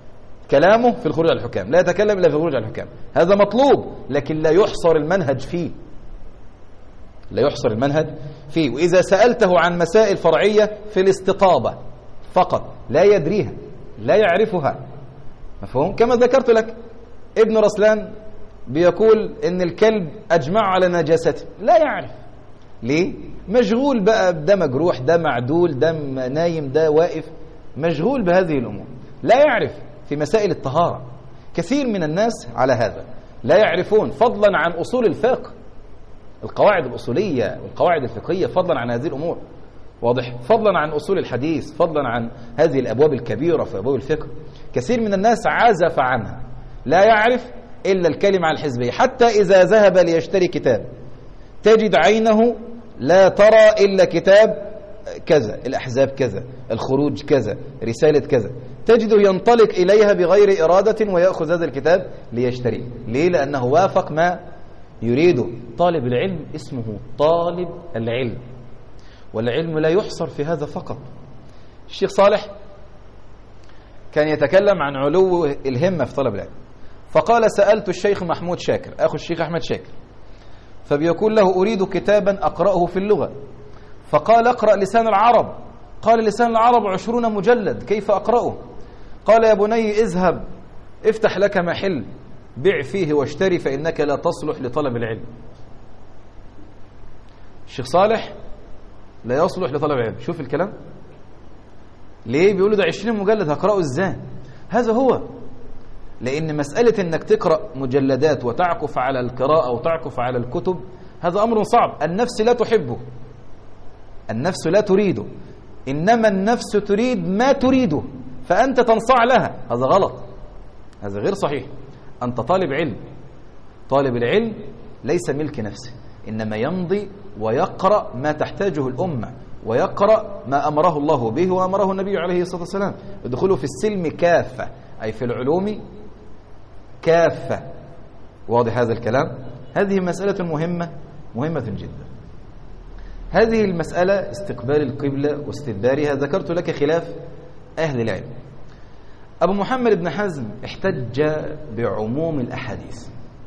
كلامه في الخروج على الحكام، لا يتكلم إلا في الخروج على الحكام. هذا مطلوب، لكن لا يحصر المنهج فيه، لا يحصر المنهج فيه. وإذا سألته عن مسائل فرعية في الاستطابة فقط لا يدريها، لا يعرفها، مفهوم؟ كما ذكرت لك ابن رسلان بيقول إن الكلب أجمع على نجاسته، لا يعرف. ليه؟ مشغول بقى، ده مجروح، ده معدول، ده نايم، ده واقف، مشغول بهذه الأمور، لا يعرف في مسائل الطهارة. كثير من الناس على هذا لا يعرفون، فضلا عن أصول الفقه، القواعد الأصولية والقواعد الفقهية، فضلا عن هذه الأمور، واضح؟ فضلا عن أصول الحديث، فضلا عن هذه الأبواب الكبيرة في أبواب الفقه. كثير من الناس عزف عنها، لا يعرف إلا الكلمة على الحزبية. حتى إذا ذهب ليشتري كتاب تجد عينه لا ترى إلا كتاب كذا، الأحزاب كذا، الخروج كذا، رسالة كذا، تجده ينطلق إليها بغير إرادة ويأخذ هذا الكتاب ليشتريه. ليه؟ لأنه وافق ما يريده. طالب العلم اسمه طالب العلم، والعلم لا يحصر في هذا فقط. الشيخ صالح كان يتكلم عن علو الهمة في طلب العلم، فقال: سألت الشيخ محمود شاكر أخو الشيخ أحمد شاكر، فبيقول له: أريد كتابا أقرأه في اللغة. فقال: اقرأ لسان العرب. قال: لسان العرب 20 مجلد، كيف أقرأه؟ قال: يا بني اذهب افتح لك محل بيع فيه واشتري، فإنك لا تصلح لطلب العلم. الشيخ صالح لا يصلح لطلب العلم. شوف الكلام ليه بيقولوا ده 20 مجلد هقرأه ازاي؟ هذا هو، لأن مسألة أنك تقرأ مجلدات وتعكف على القراءة وتعكف على الكتب هذا أمر صعب. النفس لا تحبه، النفس لا تريده، إنما النفس تريد ما تريده، فأنت تنصاع لها. هذا غلط، هذا غير صحيح. أنت طالب علم، طالب العلم ليس ملك نفسه، إنما يمضي ويقرأ ما تحتاجه الأمة، ويقرأ ما أمره الله به وأمره النبي عليه الصلاة والسلام. ادخلوا في السلم كافة، أي في العلوم كافة. واضح هذا الكلام؟ هذه مسألة مهمة جدا. هذه المسألة استقبال القبلة واستدبارها، ذكرت لك خلاف أهل العلم. أبو محمد بن حزم احتج بعموم الأحاديث،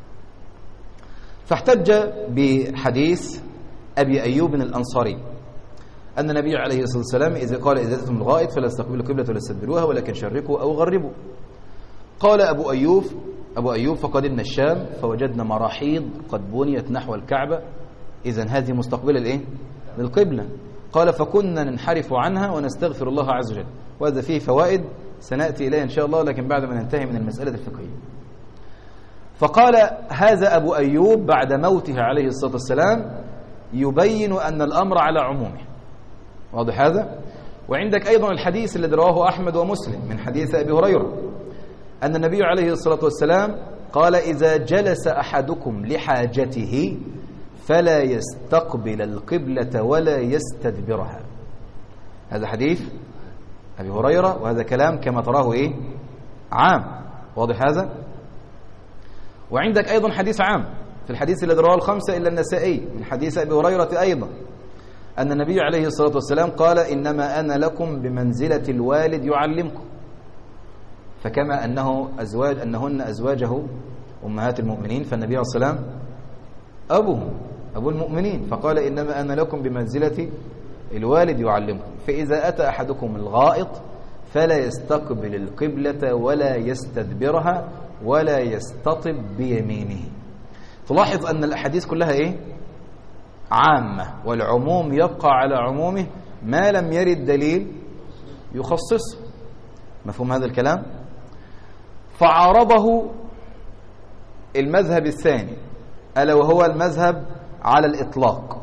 فاحتج بحديث أبي أيوب الأنصاري أن النبي عليه الصلاة والسلام إذا قال: إذا أتيتم الغائط فلا تستقبلوا القبلة ولا تستدبروها ولكن شرقوا أو غربوا. قال أبو أيوب: فقدمنا الشام فوجدنا مراحيض قد بنيت نحو الكعبة، إذن هذه مستقبلة الإيه؟ للقبلة. قال: فكنا ننحرف عنها ونستغفر الله عز وجل. وهذا فيه فوائد سنأتي إليه إن شاء الله، لكن بعد ما ننتهي من المسألة الفقهية. فقال هذا أبو أيوب بعد موته عليه الصلاة والسلام يبين أن الأمر على عمومه. واضح هذا؟ وعندك أيضا الحديث الذي رواه أحمد ومسلم من حديث أبي هريرة أن النبي عليه الصلاة والسلام قال: إذا جلس أحدكم لحاجته فلا يستقبل القبلة ولا يستدبرها. هذا حديث أبي هريرة، وهذا كلام كما تراه إيه؟ عام. واضح هذا؟ وعندك أيضا حديث عام في الحديث الذي رواه الخمسة إلا النسائي من حديث أبي هريرة أيضا أن النبي عليه الصلاة والسلام قال: إنما أنا لكم بمنزلة الوالد يعلمكم. فكما أنهن أزواجه أمهات المؤمنين، فالنبي عليه الصلاة والسلام أبو المؤمنين، فقال: إنما أنا لكم بمنزلة الوالد يعلمكم. فإذا أتى أحدكم الغائط فلا يستقبل القبلة ولا يستدبرها ولا يستطب بيمينه. تلاحظ أن الأحاديث كلها إيه؟ عامة، والعموم يبقى على عمومه ما لم يرد دليل يخصصه. مفهوم هذا الكلام؟ فعارضه المذهب الثاني ألا وهو المذهب على الإطلاق.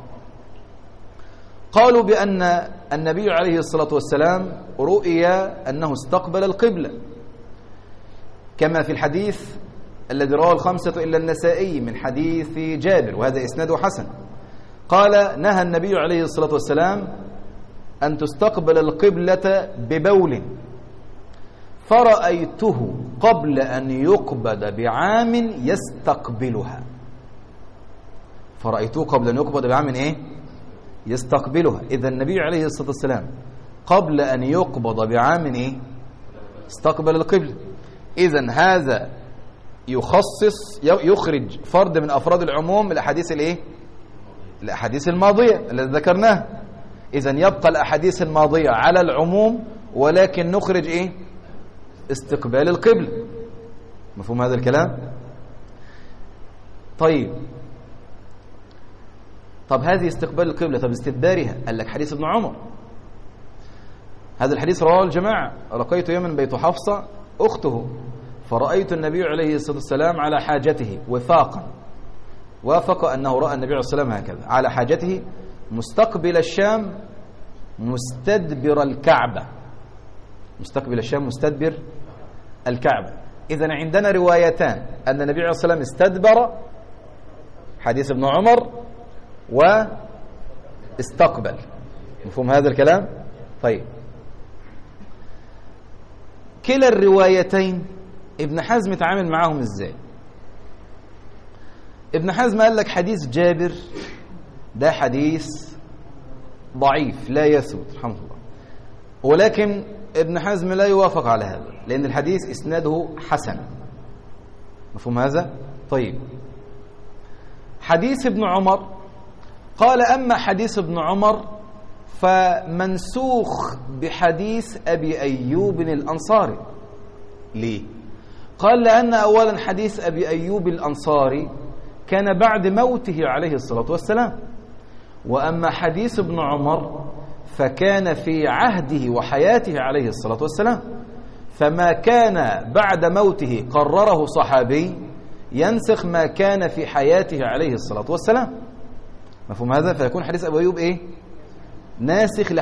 قالوا بأن النبي عليه الصلاة والسلام رؤي أنه استقبل القبلة كما في الحديث الذي رواه الخمسة إلا النسائي من حديث جابر، وهذا إسناده حسن. قال: نهى النبي عليه الصلاة والسلام أن تستقبل القبلة ببول، فرأيته قبل أن يقبض بعام يستقبلها. فرأيته قبل أن يقبض بعام إيه؟ يستقبلها. إذا النبي عليه الصلاة والسلام قبل أن يقبض بعام إيه؟ استقبل القبلة. إذن هذا يخرج فرد من أفراد العموم الأحاديث الإيه؟ الأحاديث الماضية التي ذكرناها. إذن يبقى الأحاديث الماضية على العموم، ولكن نخرج إيه؟ استقبال القبلة. مفهوم هذا الكلام؟ طب هذه استقبال القبلة، طب استدبارها، قال لك حديث ابن عمر. هذا الحديث رواه الجماعة. لقيت يوما بيت حفصة أخته فرأيت النبي عليه الصلاة والسلام على حاجته وفاقا، وافق أنه رأى النبي عليه الصلاة والسلام هكذا على حاجته مستقبل الشام مستدبر الكعبة. مستقبل الشام مستدبر الكعبة. إذن عندنا روايتان أن النبي عليه الصلاة والسلام استدبر، حديث ابن عمر، واستقبل. مفهوم هذا الكلام؟ طيب، كلا الروايتين ابن حزم تعامل معهم ازاي؟ ابن حزم قال لك حديث جابر ده حديث ضعيف لا يثبت رحمه الله، ولكن ابن حزم لا يوافق على هذا لأن الحديث إسناده حسن. مفهوم هذا؟ طيب، حديث ابن عمر قال أما حديث ابن عمر فمنسوخ بحديث أبي أيوب الأنصاري. ليه؟ قال لأن أولا حديث أبي أيوب الأنصاري كان بعد موته عليه الصلاة والسلام، وأما حديث ابن عمر فكان في عهده وحياته عليه الصلاة والسلام، فما كان بعد موته قرره صحابي ينسخ ما كان في حياته عليه الصلاة والسلام. مفهوم هذا؟ فيكون حديث أبي أيوب إيه؟ ناسخ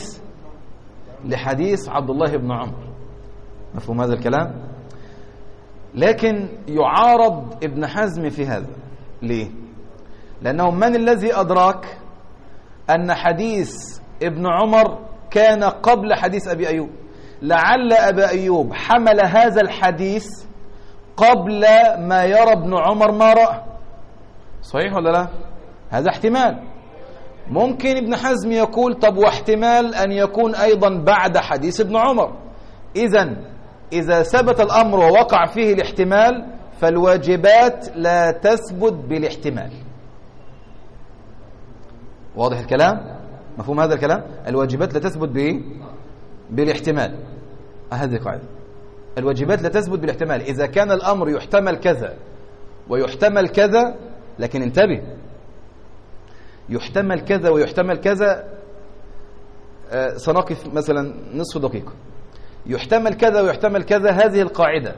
لحديث عبد الله بن عمر. مفهوم هذا الكلام؟ لكن يعارض ابن حزم في هذا. ليه؟ لأنه من الذي أدراك أن حديث ابن عمر كان قبل حديث أبي أيوب؟ لعل أبا أيوب حمل هذا الحديث قبل ما يرى ابن عمر ما رأى. صحيح ولا لا؟ هذا احتمال. ممكن ابن حزم يقول طب واحتمال أن يكون أيضا بعد حديث ابن عمر. إذا ثبت الأمر ووقع فيه الاحتمال فالواجبات لا تثبت بالاحتمال. واضح الكلام؟ مفهوم هذا الكلام؟ الواجبات لا تثبت بالاحتمال. هذه قاعدة. الواجبات لا تثبت بالاحتمال. إذا كان الأمر يحتمل كذا ويحتمل كذا، لكن انتبه، يحتمل كذا ويحتمل كذا، سنقف مثلا نصف دقيقة. يحتمل كذا ويحتمل كذا، هذه القاعدة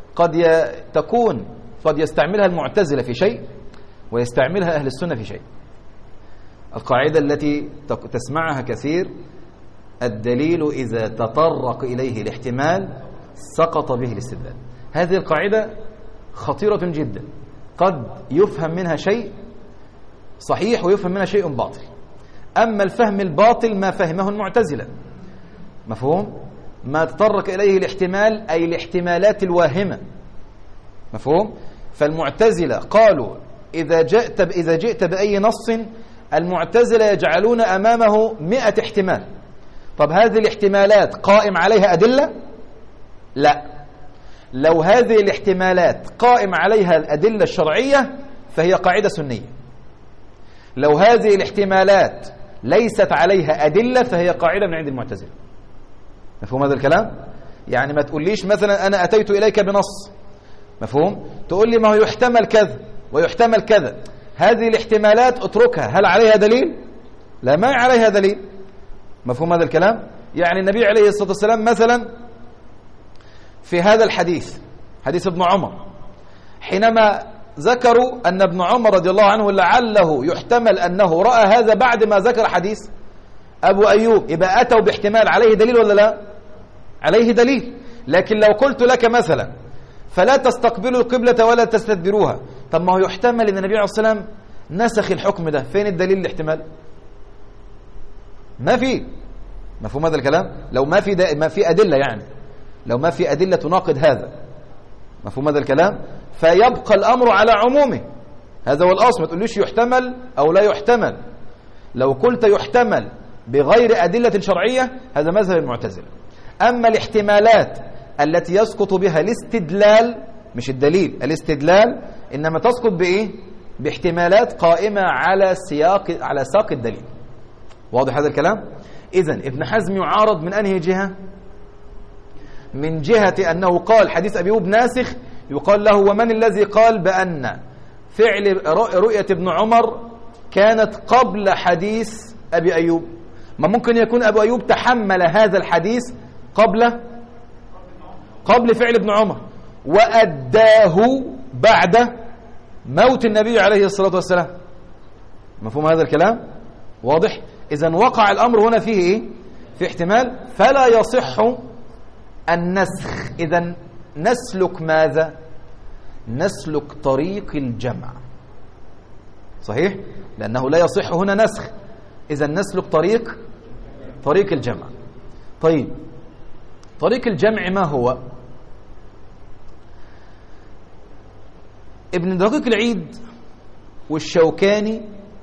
قد يستعملها المعتزلة في شيء ويستعملها أهل السنة في شيء. القاعدة التي تسمعها كثير: الدليل إذا تطرق إليه الاحتمال سقط به الاستدلال. هذه القاعدة خطيرة جدا، قد يفهم منها شيء صحيح ويفهم منها شيء باطل. أما الفهم الباطل ما فهمه المعتزلة. مفهوم؟ ما تطرق إليه الاحتمال أي الاحتمالات الواهمة. مفهوم؟ فالمعتزلة قالوا إذا جئت بأي نص، المعتزلة يجعلون أمامه 100 احتمال. طب هذه الاحتمالات قائم عليها أدلة؟ لا. لو هذه الاحتمالات قائم عليها الأدلة الشرعية فهي قاعدة سنية. لو هذه الاحتمالات ليست عليها أدلة فهي قاعدة من عند المعتزلة. مفهوم هذا الكلام؟ يعني ما تقوليش مثلا أنا أتيت إليك بنص، مفهوم؟ تقول لي ما هو يحتمل كذا ويحتمل كذا، هذه الاحتمالات اتركها، هل عليها دليل؟ لا، ما عليها دليل. مفهوم هذا الكلام؟ يعني النبي عليه الصلاة والسلام مثلا في هذا الحديث، حديث ابن عمر، حينما ذكروا أن ابن عمر رضي الله عنه لعله يحتمل أنه رأى هذا بعد ما ذكر حديث أبو أيوب، يبقى أتوا باحتمال عليه دليل ولا لا؟ عليه دليل. لكن لو قلت لك مثلا فلا تستقبلوا القبلة ولا تستدبروها، طب ما هو يحتمل أن النبي عليه الصلاة والسلام نسخ الحكم ده، فين الدليل الاحتمال؟ ما في. مفهوم هذا الكلام؟ لو ما في أدلة، يعني لو ما في أدلة تناقض هذا، مفهوم هذا الكلام؟ فيبقى الأمر على عمومه. هذا هو الأصل. ما تقوليش يحتمل أو لا يحتمل. لو قلت يحتمل بغير أدلة شرعية هذا مذهب المعتزلة. أما الاحتمالات التي يسقط بها الاستدلال، مش الدليل، الاستدلال إنما تسقط بإيه؟ باحتمالات قائمة على ساق الدليل. واضح هذا الكلام؟ إذن ابن حزم يعارض من أنهي جهة؟ من جهة أنه قال حديث أبي أيوب ناسخ، يقال له ومن الذي قال بأن فعل رؤية ابن عمر كانت قبل حديث أبي أيوب؟ ما ممكن يكون أبو أيوب تحمل هذا الحديث قبل فعل ابن عمر وأداه بعد موت النبي عليه الصلاة والسلام. مفهوم هذا الكلام؟ واضح؟ إذن وقع الأمر هنا فيه إيه؟ في احتمال، فلا يصح النسخ. إذن نسلك ماذا؟ نسلك طريق الجمع، صحيح؟ لأنه لا يصح هنا نسخ، إذن نسلك طريق الجمع. طيب طريق الجمع ما هو؟ ابن دقيق العيد والشوكاني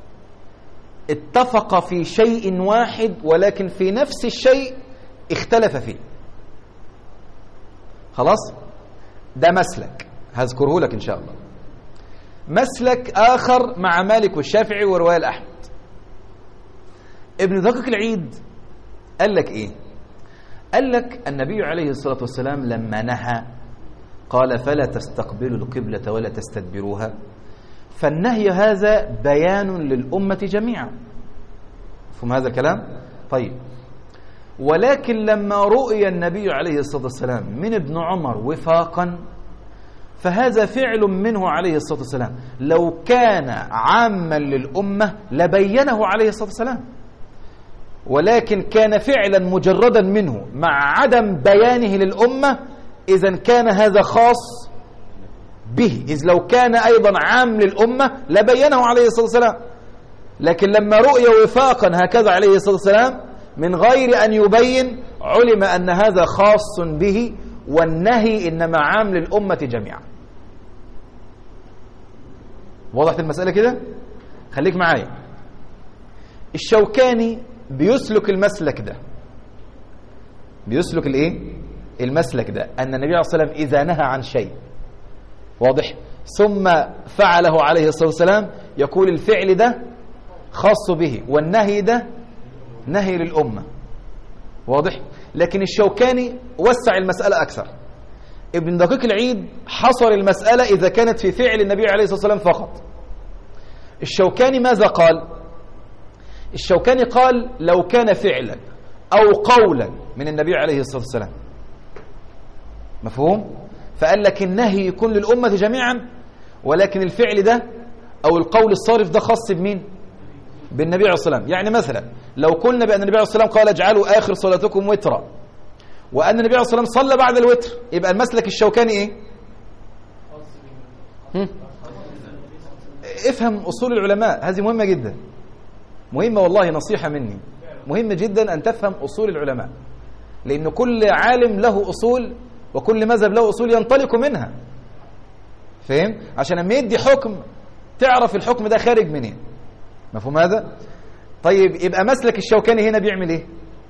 اتفق في شيء واحد ولكن في نفس الشيء اختلف فيه. خلاص؟ ده مسلك هذكره لك إن شاء الله. مسلك آخر مع مالك والشافعي ورواية الأحمد. ابن دقيق العيد قال لك إيه؟ قال لك النبي عليه الصلاة والسلام لما نهى قال فلا تستقبلوا القبلة ولا تستدبروها، فالنهي هذا بيان للأمة جميعا. فهم هذا الكلام؟ طيب ولكن لما رؤي النبي عليه الصلاة والسلام من ابن عمر وفاقا فهذا فعل منه عليه الصلاة والسلام، لو كان عاما للأمة لبينه عليه الصلاة والسلام، ولكن كان فعلا مجردا منه مع عدم بيانه للأمة، إذن كان هذا خاص به، إذ لو كان أيضا عام للأمة لبينه عليه الصلاة والسلام. لكن لما رؤي وفاقا هكذا عليه الصلاة والسلام من غير أن يبين علم أن هذا خاص به، والنهي إنما عام للأمة جميعا. وضحت المسألة كده؟ خليك معايا. الشوكاني بيسلك المسلك ده، بيسلك الايه؟ المسلك ده أن النبي عليه الصلاة والسلام إذا نهى عن شيء واضح ثم فعله عليه الصلاة والسلام يقول الفعل ده خاص به والنهي ده نهي للأمة. واضح؟ لكن الشوكاني وسع المسألة أكثر. ابن دقيق العيد حصر المسألة إذا كانت في فعل النبي عليه الصلاة والسلام فقط. الشوكاني ماذا قال؟ الشوكاني قال لو كان فعلا أو قولا من النبي عليه الصلاة والسلام، مفهوم؟ فقال لك النهي يكون للأمة جميعا، ولكن الفعل ده أو القول الصارف ده خاص بمين؟ بالنبي عليه الصلاة والسلام. يعني مثلا لو قلنا بأن النبي عليه الصلاة والسلام قال اجعلوا آخر صلاتكم وترا، وأن النبي عليه الصلاة والسلام صلى بعد الوتر، يبقى المسلك الشوكاني إيه؟ افهم أصول العلماء، هذه مهمة جدا، مهمة والله، نصيحة مني، مهم جدا أن تفهم أصول العلماء، لأن كل عالم له أصول وكل مذهب له أصول ينطلق منها، فهم؟ عشان لما يدي حكم تعرف الحكم ده خارج منين. مفهوم هذا؟ طيب يبقى مسلك الشوكاني هنا بيعمل ايه؟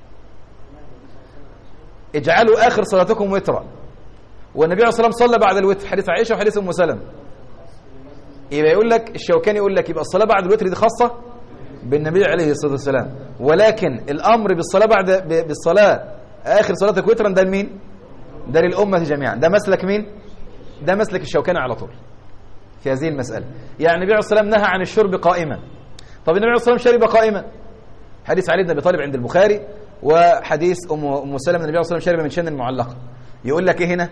اجعلوا آخر صلاتكم وترا، والنبي عليه الصلاة والسلام صلى بعد الوتر، حديث عائشة وحديث أم سلمة. يبقى يقول لك الشوكاني يقول لك يبقى الصلاة بعد الوتر دي خاصة بالنبي عليه الصلاة والسلام، ولكن الأمر بالصلاة بالصلاة آخر صلاتك وترا ده لمين؟ ده للأمة جميعا. ده مسلك مين؟ ده مسلك الشوكاني على طول في هذه المسألة. يعني النبي عليه الصلاة والسلام نهى عن الشرب قائما، طب النبي عليه الصلاة والسلام شرب قائما، حديث علي بن أبي طالب عند البخاري، وحديث أم سلمة النبي عليه الصلاة والسلام شرب من شن المعلقة. يقول لك إيه هنا؟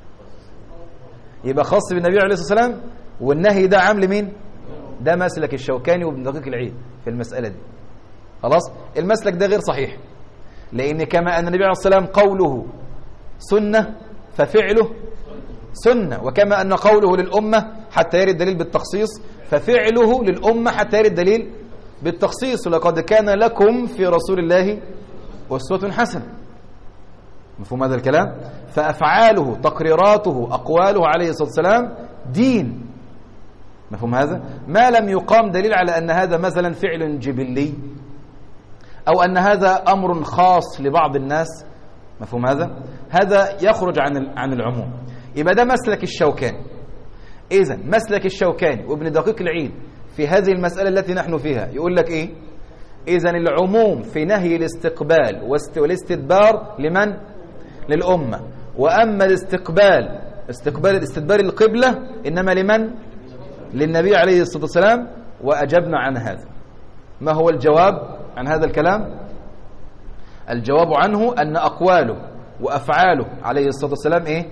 يبقى خاص بالنبي عليه الصلاة والسلام، والنهي ده عام لمين؟ ده مسلك الشوكاني وابن دقيق العيد في المسألة دي. خلاص؟ المسلك ده غير صحيح، لأن كما أن النبي عليه الصلاة والسلام قوله سنة ففعله سنة، وكما أن قوله للأمة حتى يرد دليل بالتخصيص ففعله للأمة حتى يرد دليل بالتخصيص. لقد كان لكم في رسول الله أسوة حسنة. مفهوم هذا الكلام؟ فأفعاله تقريراته أقواله عليه الصلاة والسلام دين. مفهوم هذا؟ ما لم يقام دليل على أن هذا مثلا فعل جبلي أو أن هذا أمر خاص لبعض الناس. مفهوم هذا؟ هذا يخرج عن العموم. يبقى ده مسلك الشوكاني. إذن مسلك الشوكاني وابن دقيق العيد في هذه المسألة التي نحن فيها يقول لك إيه؟ إذن العموم في نهي الاستقبال والاستدبار لمن؟ للأمة. وأما استدبار القبلة إنما لمن؟ للنبي عليه الصلاة والسلام. وأجبنا عن هذا. ما هو الجواب عن هذا الكلام؟ الجواب عنه أن أقواله وأفعاله عليه الصلاة والسلام إيه؟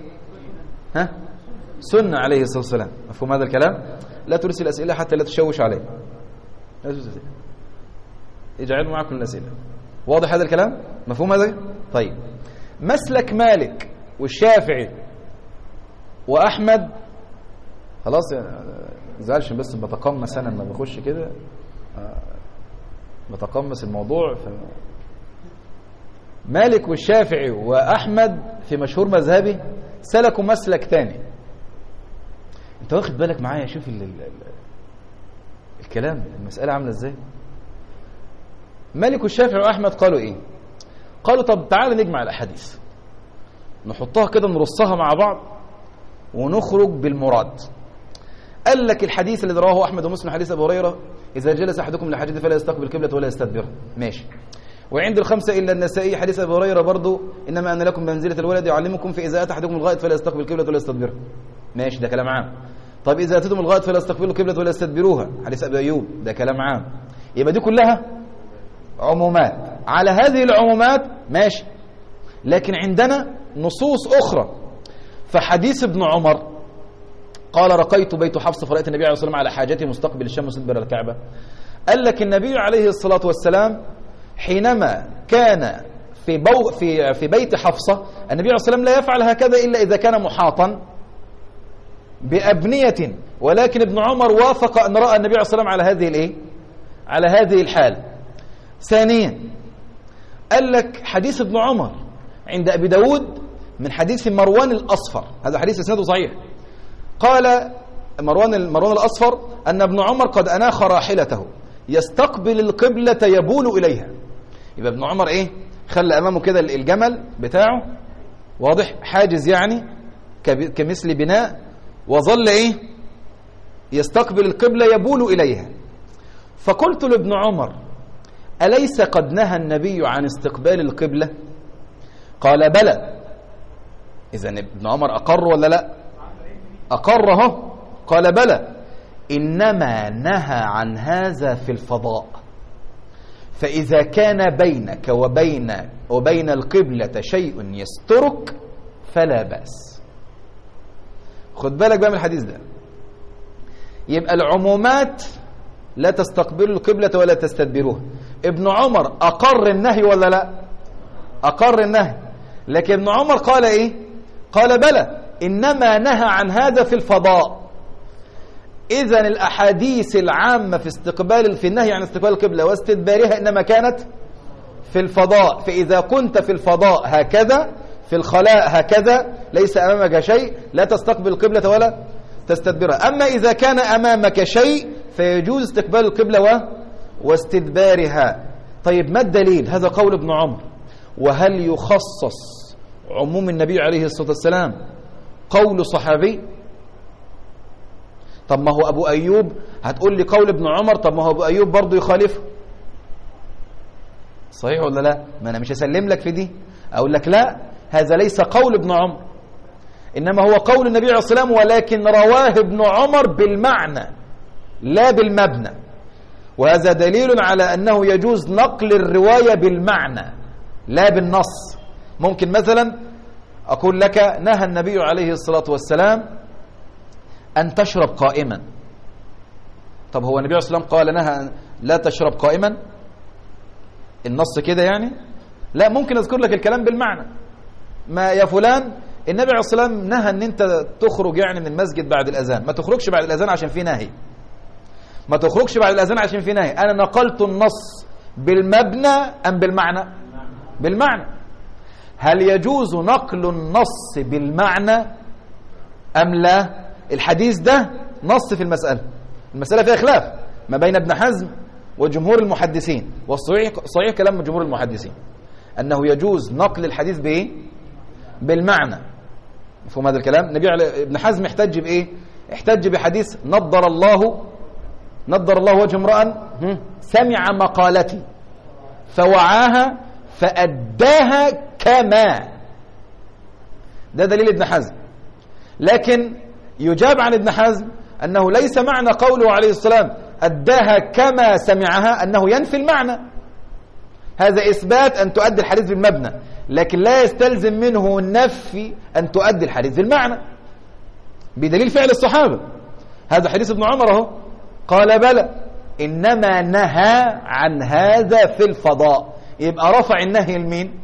سنة عليه الصلاة والسلام. مفهوم هذا الكلام؟ لا ترسل أسئلة حتى لا تشوش عليه. اجعلوا معكم الأسئلة. واضح هذا الكلام؟ مفهوم هذا؟ طيب، مسلك مالك والشافعي وأحمد، خلاص زعلش بس بتقمص أنا لما بخش كده بتقمص الموضوع. مالك والشافعي وأحمد في مشهور مذهبي سلكوا مسلك تاني. انت واخد بالك معايا؟ شوف الكلام، المسألة عاملة ازاي. مالك والشافعي وأحمد قالوا ايه؟ قالوا طب تعالى نجمع الأحاديث نحطها كده نرصها مع بعض ونخرج بالمراد. قال لك الحديث اللي رواه أحمد ومسلم حديث أبي هريرة إذا جلس أحدكم للحديث فلا يستقبل القبلة ولا يستدبر، ماشي. وعند الخمسة إلا النسائي حديث أبي هريرة برضو إنما أن لكم بمنزلة الولد يعلمكم فإذا أتى أحدكم الغائط فلا يستقبل القبلة ولا يستدبرها، ماشي، ده كلام عام. طب إذا أتيتم الغائط فلا يستقبلوا القبلة ولا يستدبروها، حديث أبي أيوب، ده كلام عام. يبقى دي كلها عمومات. على هذه العمومات ماشي، لكن عندنا نصوص أخرى. فحديث ابن عمر قال رقيت بيت حفصة فرأيت النبي عليه الصلاة والسلام على حاجته مستقبل الشام مستدبر الكعبة. قال لك النبي عليه الصلاة والسلام حينما كان في بيت حفصة النبي عليه الصلاة والسلام لا يفعل هكذا إلا إذا كان محاطا بأبنية، ولكن ابن عمر وافق أن رأى النبي عليه الصلاة والسلام على هذه الحال. ثانيا قال لك حديث ابن عمر عند أبي داود من حديث مروان الأصفر، هذا حديث إسناده صحيح. قال مروان الأصفر أن ابن عمر قد أناخ راحلته يستقبل القبلة يبول إليها. يبقى ابن عمر إيه؟ خلى أمامه كده الجمل بتاعه، واضح، حاجز يعني كمثل بناء، وظل إيه؟ يستقبل القبلة يبول إليها. فقلت لابن عمر أليس قد نهى النبي عن استقبال القبلة؟ قال بلى. إذن ابن عمر أقر ولا لا؟ أقره. قال بلى، إنما نهى عن هذا في الفضاء، فإذا كان بينك وبين القبلة شيء يسترك فلا بأس. خد بالك بقى من الحديث ده. يبقى العمومات لا تستقبلوا القبلة ولا تستدبروها. ابن عمر أقر النهي ولا لا؟ أقر النهي. لكن ابن عمر قال إيه؟ قال بلى، إنما نهى عن هذا في الفضاء. إذن الأحاديث العامة في النهي عن استقبال القبلة واستدبارها إنما كانت في الفضاء. فإذا كنت في الفضاء هكذا، في الخلاء هكذا، ليس أمامك شيء، لا تستقبل القبلة ولا تستدبرها. أما إذا كان أمامك شيء فيجوز استقبال القبلة واستدبارها. طيب ما الدليل؟ هذا قول ابن عمر. وهل يخصص عموم النبي عليه الصلاة والسلام قول صحابي؟ طب ما هو أبو أيوب، هتقول لي قول ابن عمر، طب ما هو أبو أيوب برضو يخالفه، صحيح ولا لا؟ ما أنا مش هسلم لك في دي، أقول لك لا، هذا ليس قول ابن عمر، إنما هو قول النبي عليه الصلاة والسلام، ولكن رواه ابن عمر بالمعنى لا بالمبنى. وهذا دليل على أنه يجوز نقل الرواية بالمعنى لا بالنص. ممكن مثلا أقول لك نهى النبي عليه الصلاة والسلام أن تشرب قائما. طب هو النبي عليه الصلاة والسلام قال نهى لا تشرب قائما النص كده يعني؟ لا، ممكن أذكر لك الكلام بالمعنى. ما يا فلان، النبي عليه الصلاة والسلام نهى أن أنت تخرج يعني من المسجد بعد الأذان، ما تخرجش بعد الأذان عشان في نهي، ما تخرجش بعد الأذان عشان في نهي. أنا نقلت النص بالمبنى أم بالمعنى؟ بالمعنى. هل يجوز نقل النص بالمعنى أم لا؟ الحديث ده نص في المسألة فيها خلاف ما بين ابن حزم وجمهور المحدثين، والصحيح كلام جمهور المحدثين أنه يجوز نقل الحديث بإيه؟ بالمعنى. مفهوم هذا الكلام؟ النبي ابن حزم احتج بإيه؟ احتج بحديث نضر الله وجه امرأ سمع مقالتي فوعاها فأداها كما. ده دليل ابن حزم. لكن يجاب عن ابن حزم أنه ليس معنى قوله عليه السلام أداها كما سمعها أنه ينفي المعنى. هذا إثبات أن تؤدي الحديث بالمبنى، لكن لا يستلزم منه نفي أن تؤدي الحديث بالمعنى بدليل فعل الصحابة. هذا حديث ابن عمر اهو، قال بلى إنما نهى عن هذا في الفضاء. يبقى رفع النهي لمين؟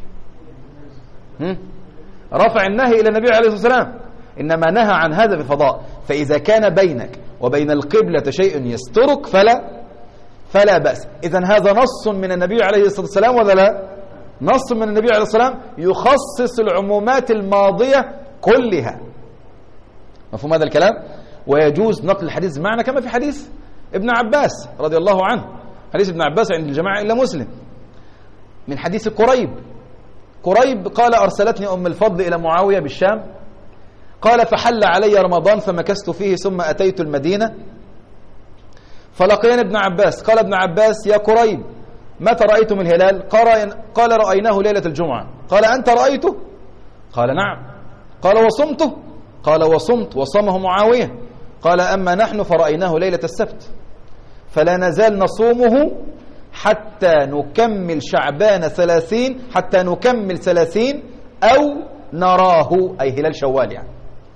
رفع النهي إلى النبي عليه الصلاة والسلام. إنما نهى عن هذا في الفضاء. فإذا كان بينك وبين القبلة شيء يسترك فلا بأس. إذن هذا نص من النبي عليه الصلاة والسلام ولا لا؟ نص من النبي عليه الصلاة والسلام يخصص العمومات الماضية كلها. مفهوم هذا الكلام؟ ويجوز نقل الحديث بمعنى كما في حديث ابن عباس رضي الله عنه. حديث ابن عباس عند الجماعة إلا مسلم، من حديث قريب قال أرسلتني أم الفضل إلى معاوية بالشام، قال فحل علي رمضان فمكثت فيه ثم أتيت المدينة فلقينا ابن عباس. قال ابن عباس يا قريب متى رأيتم الهلال؟ قال رأيناه ليلة الجمعة. قال أنت رأيته؟ قال نعم. قال وصمته؟ قال وصمت وصمه معاوية. قال أما نحن فرأيناه ليلة السبت فلا نزال نصومه حتى نكمل شعبان 30 حتى نكمل 30 أو نراه، أي هلال شوال يعني،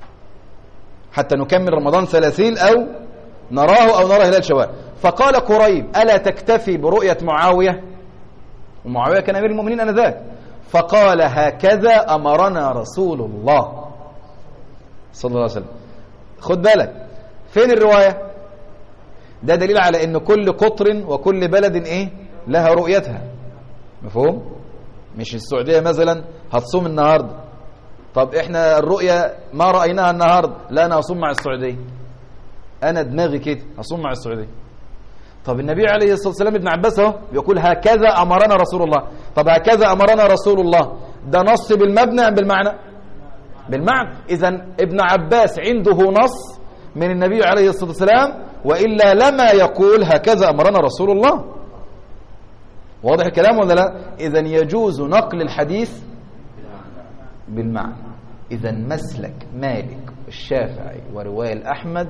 حتى نكمل رمضان 30 أو نراه أو نرى هلال شوال. فقال قريب ألا تكتفي برؤية معاوية؟ ومعاوية كان أمير المؤمنين آنذاك. فقال هكذا أمرنا رسول الله صلى الله عليه وسلم. خد بالك فين الرواية؟ ده دليل على ان كل قطر وكل بلد ايه لها رؤيتها. مفهوم؟ مش السعودية مثلا هتصوم النهاردة، طب احنا الرؤية ما رأيناها النهاردة، لا انا هصوم مع السعودية، انا دماغي كده هصوم مع السعودية. طب النبي عليه الصلاة والسلام ابن عباس اهو بيقول هكذا امرنا رسول الله. طب هكذا امرنا رسول الله ده نص بالمبنى ام بالمعنى؟ بالمعنى. اذن ابن عباس عنده نص من النبي عليه الصلاة والسلام، وإلا لما يقول هكذا أمرنا رسول الله. واضح الكلام ولا لا؟ إذن يجوز نقل الحديث بالمعنى. إذن مسلك مالك الشافعي ورواية الأحمد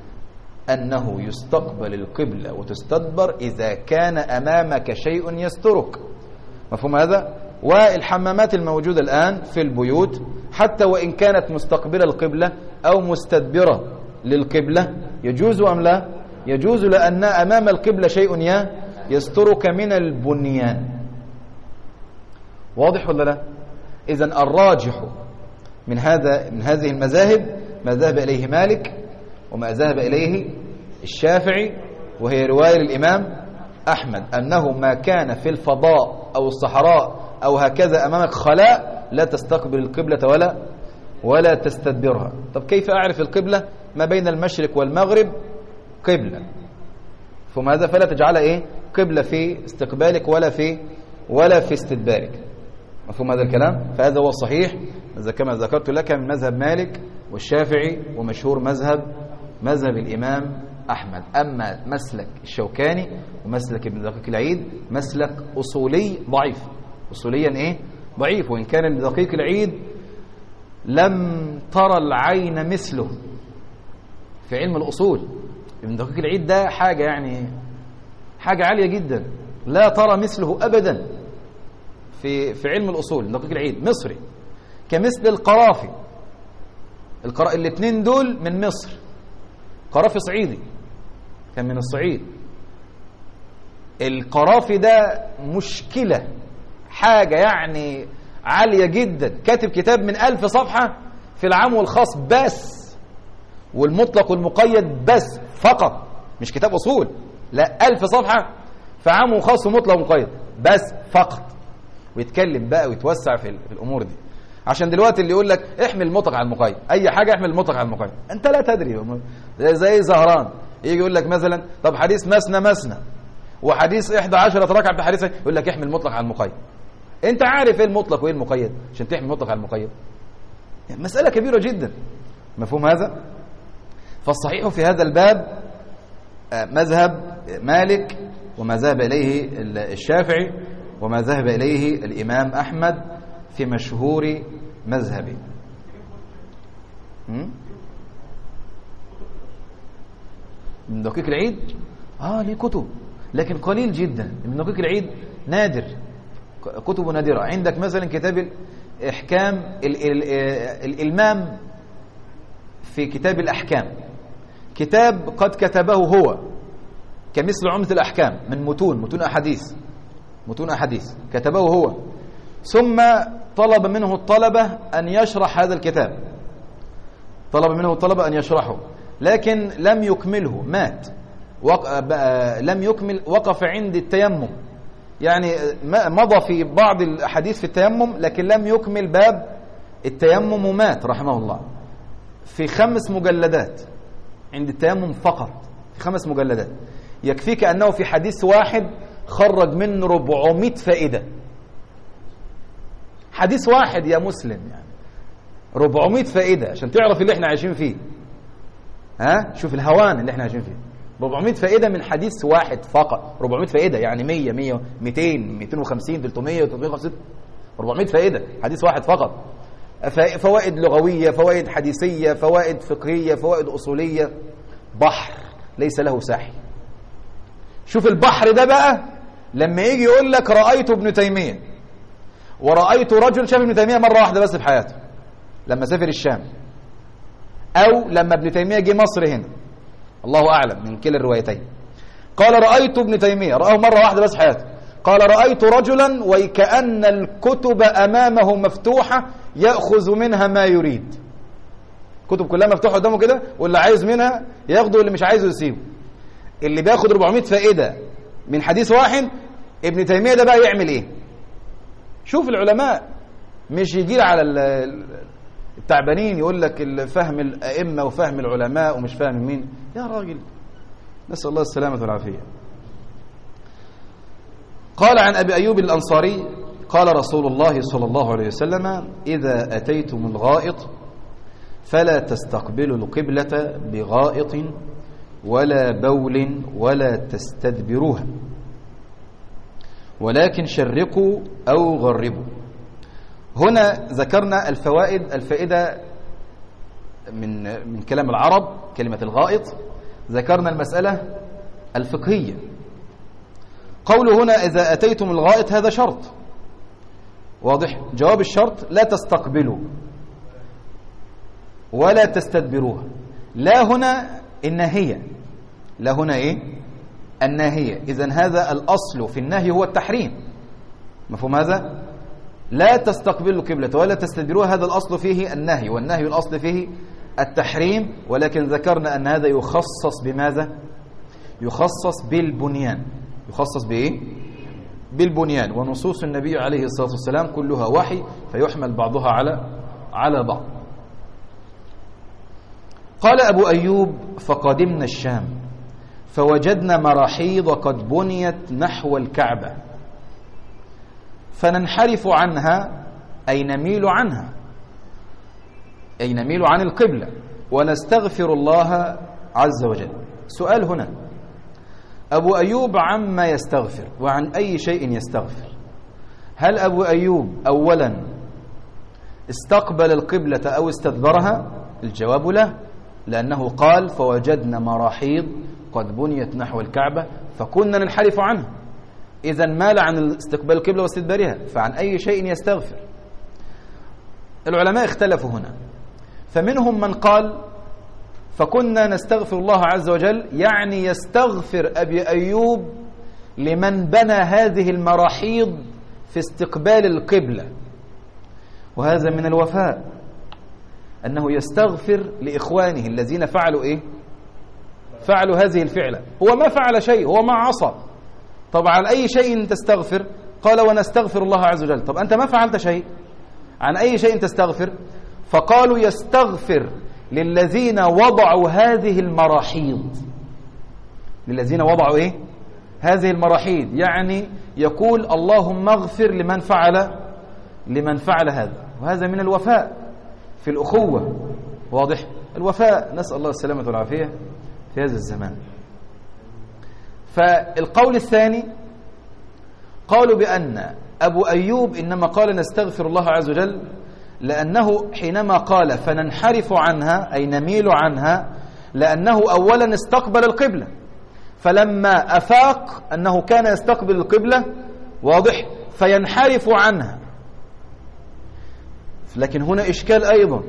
أنه يستقبل القبلة وتستدبر إذا كان أمامك شيء يسترك. مفهوم هذا؟ والحمامات الموجودة الآن في البيوت حتى وإن كانت مستقبلة القبلة أو مستدبرة للقبلة يجوز أم لا؟ يجوز، لأن أمام القبلة شيء يسترك من البنيان. واضح ولا لا؟ إذن الراجح من هذه المذاهب ما ذهب إليه مالك وما ذهب إليه الشافعي، وهي رواية للإمام أحمد، أنه ما كان في الفضاء أو الصحراء أو هكذا أمامك خلاء لا تستقبل القبلة ولا تستدبرها. طب كيف أعرف القبلة؟ ما بين المشرق والمغرب قبلة، فماذا فلا تجعلها إيه؟ قبلة في استقبالك ولا في استدبارك. مفهوم هذا الكلام؟ فهذا هو الصحيح كما ذكرت لك من مذهب مالك والشافعي، ومشهور مذهب الإمام أحمد. أما مسلك الشوكاني ومسلك ابن دقيق العيد مسلك أصولي ضعيف، أصوليا إيه؟ ضعيف. وإن كان ابن دقيق العيد لم ترى العين مثله في علم الأصول. ابن دقيق العيد ده حاجة عالية جدا لا ترى مثله أبدا في علم الأصول. ابن دقيق العيد مصري كمثل القرافي. الاثنين دول من مصر. قرافي صعيدي كان من الصعيد. القرافي ده مشكلة، حاجة عالية جدا. كاتب كتاب من 1000 صفحة في العام والخاص بس، والمطلق والمقيد بس فقط، مش كتاب أصول، لا 1000 صفحة في عام وخاص ومطلق ومقيد بس فقط. ويتكلم بقى ويتوسع في الأمور دي. عشان دلوقتي اللي يقول لك احمل المطلق على المقيد، أي حاجة احمل المطلق على المقيد، أنت لا تدري. زي زهران يجي يقول لك مثلا طب حديث مسنى وحديث 11 ركعة بحديث، يقول لك احمل المطلق على المقيد. أنت عارف إيه المطلق وإيه المقيد عشان تحمل المطلق على المقيد؟ يعني مسألة كبيرة جدا، مفهوم هذا؟ فالصحيح في هذا الباب مذهب مالك، وما ذهب إليه الشافعي، وما ذهب إليه الإمام أحمد في مشهور مذهبه. من دقيق العيد ليه كتب، لكن قليل جدا. من دقيق العيد نادر، كتب نادرة. عندك مثلا كتاب إحكام الإلمام في كتاب الأحكام، كتاب قد كتبه هو كمثل عمدة الأحكام من متون أحاديث كتبه هو، ثم طلب منه الطلبة أن يشرح هذا الكتاب، طلب منه الطلبة أن يشرحه، لكن لم يكمله، مات، لم يكمل، وقف عند التيمم، يعني مضى في بعض الأحاديث في التيمم لكن لم يكمل باب التيمم ومات رحمه الله، في 5 مجلدات عند التيمم فقط، في 5 مجلدات. يكفيك أنه في حديث واحد خرج منه 400 فائدة، حديث واحد يا مسلم، يعني 400 فائدة عشان تعرف اللي احنا عايشين فيه. شوف الهوان اللي احنا عايشين فيه، 400 فائدة من حديث واحد فقط. 400 فائدة يعني 100 200 250 300 350، 400 فائدة حديث واحد فقط. فوائد لغوية، فوائد حديثية، فوائد فقهية، فوائد أصولية، بحر ليس له ساحل. شوف البحر ده بقى لما يجي يقول لك رأيت ابن تيمية، ورأيت رجل شاف ابن تيمية مرة واحدة بس في حياته لما سافر الشام، أو لما ابن تيمية جه مصر هنا، الله أعلم من كلا الروايتين. قال رأيت ابن تيمية، رآه مرة واحدة بس في حياته. قال رأيت رجلا وكأن الكتب أمامه مفتوحة يأخذ منها ما يريد، كتب كلها مفتوحة قدامه كده، واللي عايز منها ياخده واللي مش عايزه يسيبه. اللي بياخد 400 فائدة من حديث واحد، ابن تيمية ده بقى يعمل ايه؟ شوف العلماء مش يجي على التعبانين يقول لك فهم الأئمة وفهم العلماء ومش فاهم مين، يا راجل نسأل الله السلامة والعافية. قال عن أبي أيوب الأنصاري قال رسول الله صلى الله عليه وسلم: إذا أتيتم الغائط فلا تستقبلوا القبلة بغائط ولا بول ولا تستدبروها، ولكن شرقوا أو غربوا. هنا ذكرنا الفائدة من كلام العرب، كلمة الغائط، ذكرنا المسألة الفقهية. قوله هنا إذا أتيتم الغائط هذا شرط واضح، جواب الشرط لا تستقبلوا ولا تستدبروها. لا هنا الناهية، لا هنا إيه؟ الناهية. إذن هذا الأصل في النهي هو التحريم، مفهوم هذا؟ لا تستقبلوا القبلة ولا تستدبروها، هذا الأصل فيه النهي، والنهي الأصل فيه التحريم، ولكن ذكرنا أن هذا يخصص بماذا؟ يخصص بالبنيان. يخصص بإيه؟ بالبنيان. ونصوص النبي عليه الصلاة والسلام كلها وحي، فيحمل بعضها على بعض. قال أبو أيوب: فقدمنا الشام فوجدنا مراحيض قد بنيت نحو الكعبة، فننحرف عنها أي نميل عنها، أي نميل عن القبلة، ونستغفر الله عز وجل. سؤال هنا: أبو أيوب عما يستغفر وعن أي شيء يستغفر؟ هل أبو أيوب أولا استقبل القبلة أو استدبرها؟ الجواب لا، لأنه قال فوجدنا مراحيض قد بنيت نحو الكعبة فكنا ننحرف عنها، إذن مال عن استقبال القبلة واستدبارها، فعن أي شيء يستغفر؟ العلماء اختلفوا هنا، فمنهم من قال فكنا نستغفر الله عز وجل، يعني يستغفر أبي أيوب لمن بنى هذه المراحيض في استقبال القبلة، وهذا من الوفاء، أنه يستغفر لإخوانه الذين فعلوا إيه؟ فعلوا هذه الفعلة. هو ما فعل شيء، هو ما عصى، طب عن أي شيء تستغفر؟ قال ونستغفر الله عز وجل. طب أنت ما فعلت شيء، عن أي شيء تستغفر؟ فقالوا يستغفر للذين وضعوا هذه المراحيض، للذين وضعوا إيه؟ هذه المراحيض، يعني يقول اللهم اغفر لمن فعل هذا، وهذا من الوفاء. في الأخوة، واضح، الوفاء، نسأل الله السلامة والعافية في هذا الزمان. فالقول الثاني قالوا بأن أبو أيوب إنما قال نستغفر الله عز وجل لأنه حينما قال فننحرف عنها أي نميل عنها، لأنه أولا استقبل القبلة، فلما أفاق أنه كان يستقبل القبلة، واضح، فينحرف عنها. لكن هنا إشكال أيضا،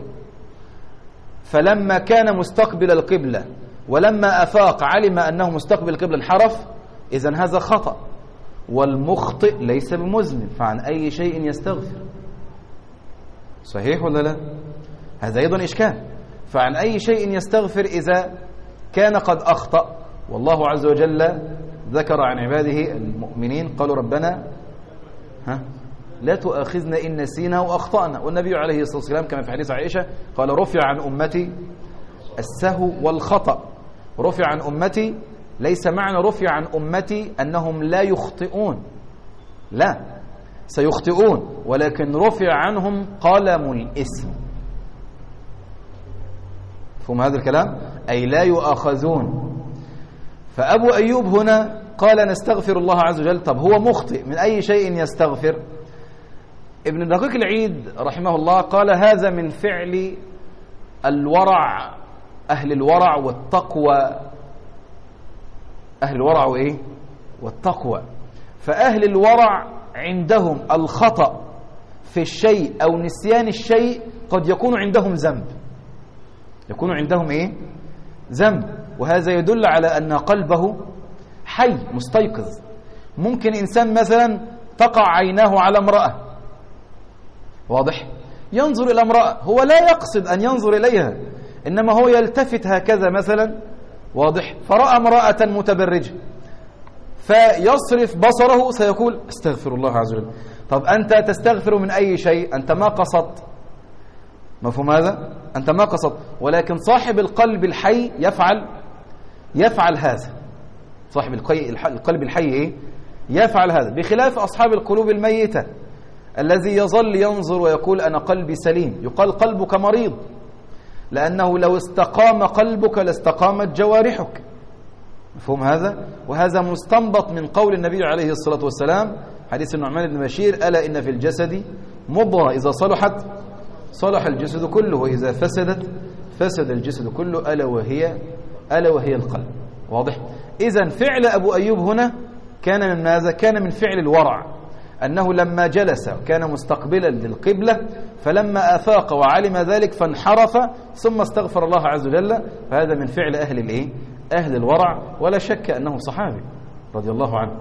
فلما كان مستقبل القبلة ولما أفاق علم أنه مستقبل القبلة انحرف، إذن هذا خطأ، والمخطئ ليس بمذنب، فعن أي شيء يستغفر؟ صحيح ولا لا؟ هذا أيضا إشكال، فعن أي شيء يستغفر إذا كان قد أخطأ؟ والله عز وجل ذكر عن عباده المؤمنين قالوا ربنا لا تؤاخذنا إن نسينا وأخطأنا، والنبي عليه الصلاة والسلام كما في حديث عائشة قال رفع عن أمتي السهو والخطأ. رفع عن أمتي ليس معنى رفع عن أمتي أنهم لا يخطئون، لا، سيخطئون، ولكن رفع عنهم قلم الإثم. فهم هذا الكلام؟ أي لا يؤاخذون. فأبو أيوب هنا قال نستغفر الله عز وجل. طب هو مخطئ، من أي شيء يستغفر؟ ابن دقيق العيد رحمه الله قال هذا من فعل الورع، أهل الورع والتقوى، أهل الورع وإيه؟ والتقوى. فأهل الورع عندهم الخطأ في الشيء أو نسيان الشيء قد يكون عندهم ذنب، يكون عندهم إيه؟ ذنب، وهذا يدل على أن قلبه حي مستيقظ. ممكن إنسان مثلا تقع عيناه على امرأة، واضح، ينظر إلى امرأة، هو لا يقصد أن ينظر إليها، إنما هو يلتفت هكذا مثلا، واضح، فرأى امرأة متبرجة فيصرف بصره، سيقول استغفر الله عز وجل. طب أنت تستغفر من أي شيء؟ أنت ما قصدت، مفهوم هذا؟ أنت ما قصدت، ولكن صاحب القلب الحي يفعل هذا. صاحب القلب الحي إيه؟ يفعل هذا، بخلاف أصحاب القلوب الميتة الذي يظل ينظر ويقول أنا قلبي سليم. يقال قلبك مريض، لأنه لو استقام قلبك لاستقامت جوارحك، مفهوم هذا؟ وهذا مستنبط من قول النبي عليه الصلاة والسلام حديث النعمان بن بشير ألا إن في الجسد مضغة إذا صلحت صلح الجسد كله وإذا فسدت فسد الجسد كله ألا وهي القلب. واضح؟ إذن فعل أبو أيوب هنا كان من ماذا؟ كان من فعل الورع، أنه لما جلس كان مستقبلا للقبلة، فلما أفاق وعلم ذلك فانحرف ثم استغفر الله عز وجل. فهذا من فعل أهل الإيه؟ أهل الورع، ولا شك أنه صحابي رضي الله عنه.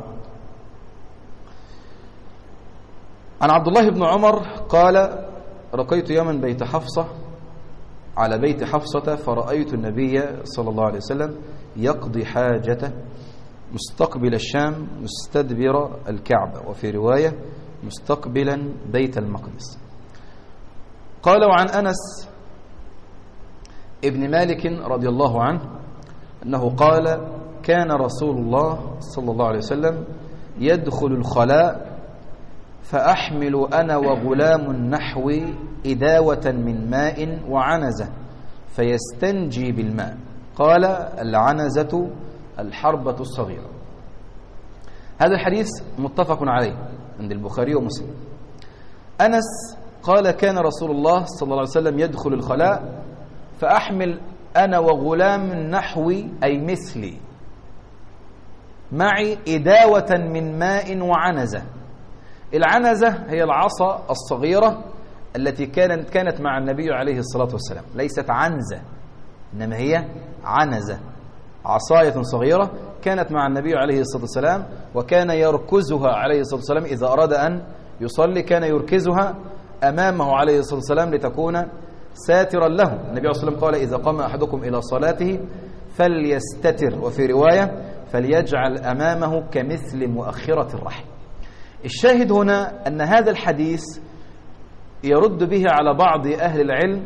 عن عبد الله بن عمر قال رقيت يوما بيت حفصة على بيت حفصة فرأيت النبي صلى الله عليه وسلم يقضي حاجته مستقبل الشام مستدبر الكعبة، وفي رواية مستقبلا بيت المقدس. قال وعن أنس ابن مالك رضي الله عنه أنه قال كان رسول الله صلى الله عليه وسلم يدخل الخلاء فأحمل أنا وغلام نحوي إداوة من ماء وعنزة فيستنجي بالماء. قال العنزة الحربة الصغيرة. هذا الحديث متفق عليه عند البخاري ومسلم. أنس قال كان رسول الله صلى الله عليه وسلم يدخل الخلاء فأحمل أنا وغلام نحوي أي مثلي معي إداوة من ماء وعنزة. العنزة هي العصا الصغيرة التي كانت مع النبي عليه الصلاة والسلام، ليست عنزة إنما هي عنزة، عصاية صغيرة كانت مع النبي عليه الصلاة والسلام، وكان يركزها عليه الصلاة والسلام إذا أراد أن يصلي، كان يركزها أمامه عليه الصلاة والسلام لتكون ساترا له. النبي عليه الصلاة والسلام قال إذا قام أحدكم إلى صلاته فليستتر، وفي رواية فليجعل أمامه كمثل مؤخرة الرحل. الشاهد هنا أن هذا الحديث يرد به على بعض أهل العلم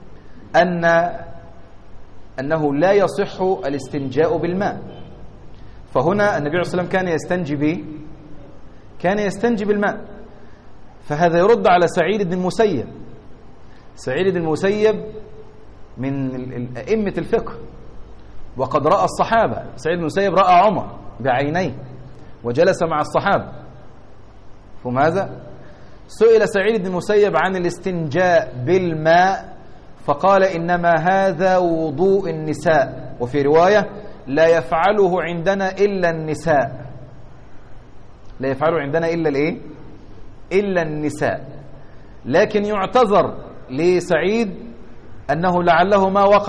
أنه لا يصح الاستنجاء بالماء. فهنا النبي عليه الصلاة والسلام كان يستنجي بالماء، فهذا يرد على سعيد بن المسيب سعيد بن المسيب من أئمة الفقه، وقد رأى الصحابة. سعيد بن المسيب رأى عمر بعينيه وجلس مع الصحابة. فهم هذا؟ سئل سعيد بن المسيب عن الاستنجاء بالماء فقال إنما هذا وضوء النساء، وفي رواية لا يفعله عندنا إلا النساء. لا يفعله عندنا إلا الإيه؟ إلا النساء. لكن يعتذر لسعيد أنه لعله ما وقع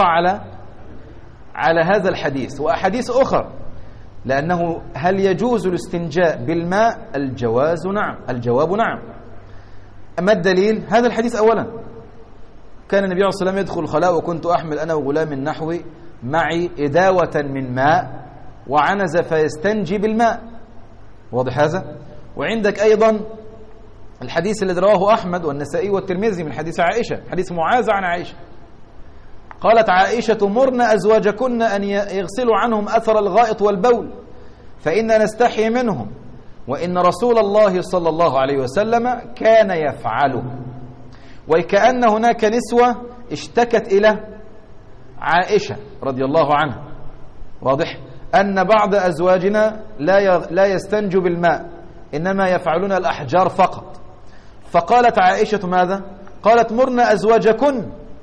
على هذا الحديث وأحاديث أخرى، لأنه هل يجوز الاستنجاء بالماء؟ الجواز نعم، الجواب نعم. أما الدليل؟ هذا الحديث أولا، كان النبي عليه الصلاة والسلام يدخل الخلاء وكنت أحمل أنا وغلام نحوي معي إداوة من ماء وعنز فيستنجي بالماء. واضح هذا؟ وعندك أيضا الحديث الذي رواه أحمد والنسائي والترمذي من حديث عائشة، حديث معاذ عن عائشة، قالت عائشة مرن أزواجكن أن يغسلوا عنهم أثر الغائط والبول فإن نستحي منهم وإن رسول الله صلى الله عليه وسلم كان يفعله. وكأن هناك نسوة اشتكت إلى عائشة رضي الله عنها، واضح أن بعض أزواجنا لا يستنجوا بالماء إنما يفعلون الأحجار فقط. فقالت عائشة ماذا؟ قالت مرن أزواجكن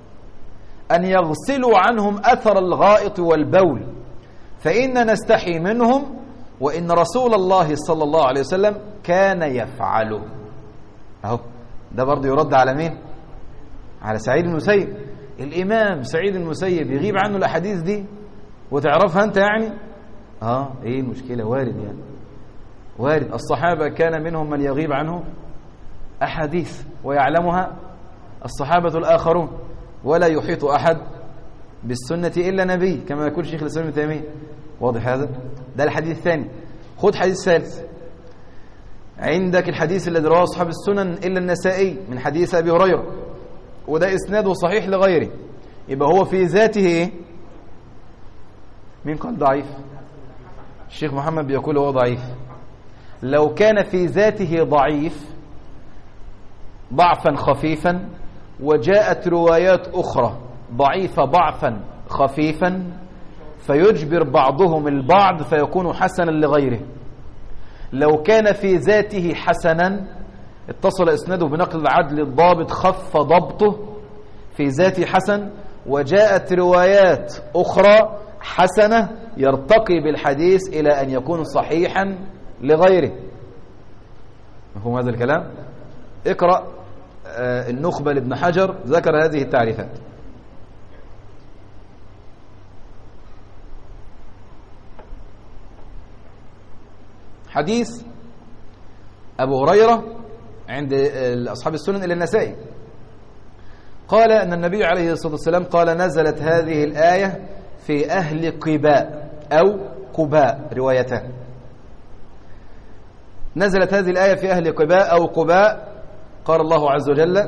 أن يغسلوا عنهم أثر الغائط والبول فإن نستحي منهم وإن رسول الله صلى الله عليه وسلم كان يفعله. أهو ده برضه يرد على مين؟ على سعيد بن المسيب. الإمام سعيد بن المسيب يغيب عنه الأحاديث دي وتعرفها أنت يعني؟ إيه المشكلة؟ وارد يعني، وارد. الصحابة كان منهم من يغيب عنه أحاديث ويعلمها الصحابة الآخرون، ولا يحيط أحد بالسنة إلا نبي كما يقول شيخ الإسلام ابن تيمية. واضح هذا؟ ده الحديث الثاني. خذ حديث ثالث. عندك الحديث الذي رواه أصحاب السنن إلا النسائي من حديث أبي هريرة، وده إسناده صحيح لغيره، يبقى هو في ذاته إيه؟ مين قال ضعيف؟ الشيخ محمد بيقول هو ضعيف. لو كان في ذاته ضعيف ضعفا خفيفا وجاءت روايات أخرى ضعيفة ضعفا خفيفا فيجبر بعضهم البعض فيكون حسنا لغيره. لو كان في ذاته حسنا اتصل إسناده بنقل العدل الضابط خف ضبطه في ذاته حسن، وجاءت روايات أخرى حسنة يرتقي بالحديث إلى أن يكون صحيحا لغيره. مفهوم هذا الكلام؟ اقرأ النخبة لابن حجر ذكر هذه التعريفات. حديث أبو هريرة عند أصحاب السنن إلى النسائي قال أن النبي عليه الصلاة والسلام قال نزلت هذه الآية في أهل قباء أو قباء روايتان. نزلت هذه الآية في أهل قباء أو قباء، قال الله عز وجل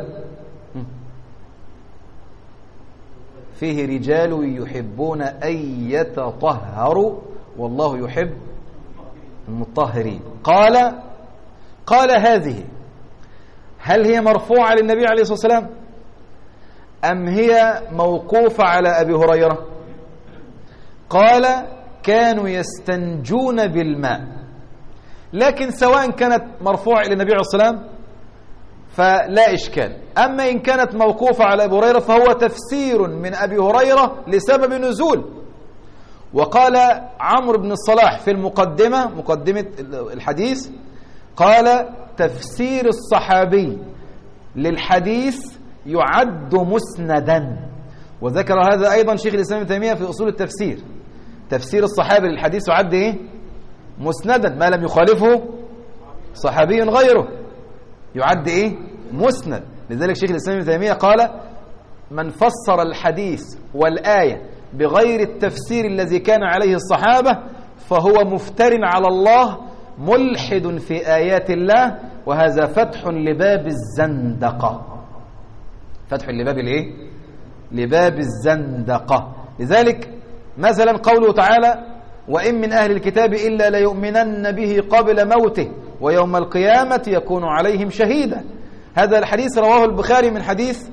فيه رجال يحبون أن يتطهروا والله يحب المطهرين. قال هذه هل هي مرفوعة للنبي عليه الصلاة والسلام أم هي موقوفة على أبي هريرة؟ قال كانوا يستنجون بالماء. لكن سواء كانت مرفوعة إلى النبي عليه الصلاة والسلام فلا إشكال. أما إن كانت موقوفة على أبي هريرة فهو تفسير من أبي هريرة لسبب نزول. وقال عمرو بن الصلاح في مقدمة الحديث قال تفسير الصحابي للحديث يعد مسندا. وذكر هذا أيضا شيخ الإسلام ابن تيمية في أصول التفسير. تفسير الصحابي للحديث يعد إيه؟ مسندا، ما لم يخالفه صحابي غيره يعد إيه؟ مسند. لذلك شيخ الإسلام ابن تيمية قال من فسر الحديث والآية بغير التفسير الذي كان عليه الصحابة فهو مفتر على الله ملحد في آيات الله، وهذا فتح لباب الزندقة. فتح لباب الايه؟ لباب الزندقة. لذلك مثلا قوله تعالى وإن من أهل الكتاب إلا ليؤمنن به قبل موته ويوم القيامة يكون عليهم شهيدا. هذا الحديث رواه البخاري من حديث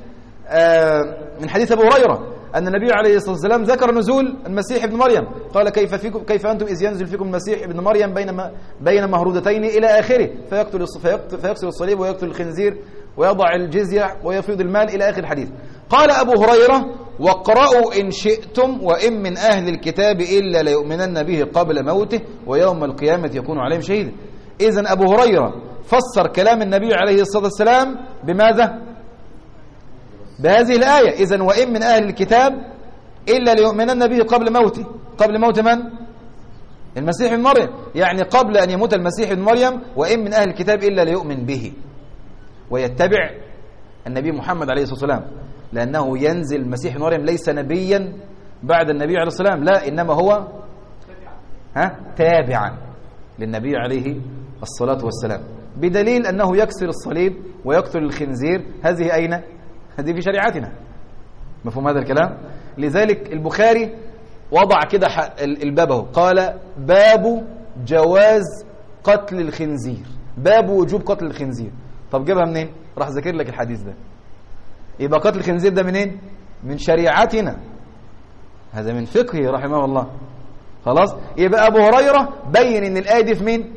من حديث أبو هريرة أن النبي عليه الصلاة والسلام ذكر نزول المسيح ابن مريم، قال كيف أنتم إذ ينزل فيكم المسيح ابن مريم بين مهرودتين إلى آخره، فيقتل الصليب ويقتل الخنزير ويضع الجزية ويفيض المال إلى آخر الحديث. قال أبو هريرة: واقرأوا إن شئتم وإن من أهل الكتاب إلا ليؤمنن به قبل موته ويوم القيامة يكون عليهم شهيدا. إذن أبو هريرة فسر كلام النبي عليه الصلاة والسلام بماذا؟ بهذه الآية: إذن وإن من أهل الكتاب إلا ليؤمنن به قبل موته. قبل موت من؟ المسيح ابن مريم، يعني قبل أن يموت المسيح ابن مريم وإن من أهل الكتاب إلا ليؤمن به ويتبع النبي محمد عليه الصلاة والسلام، لأنه ينزل المسيح ابن مريم ليس نبيا بعد النبي عليه الصلاة والسلام، لا، إنما هو تابعا للنبي عليه الصلاة والسلام، بدليل أنه يكسر الصليب ويقتل الخنزير. هذه أين؟ هذه في شريعتنا. مفهوم هذا الكلام؟ لذلك البخاري وضع كده البابه، قال: باب جواز قتل الخنزير، باب وجوب قتل الخنزير. طب جابها منين؟ راح ذاكر لك الحديث ده. يبقى قتل الخنزير ده منين؟ من شريعتنا، هذا من فقهه رحمه الله. خلاص، يبقى أبو هريرة بين ان الآية دي في مين؟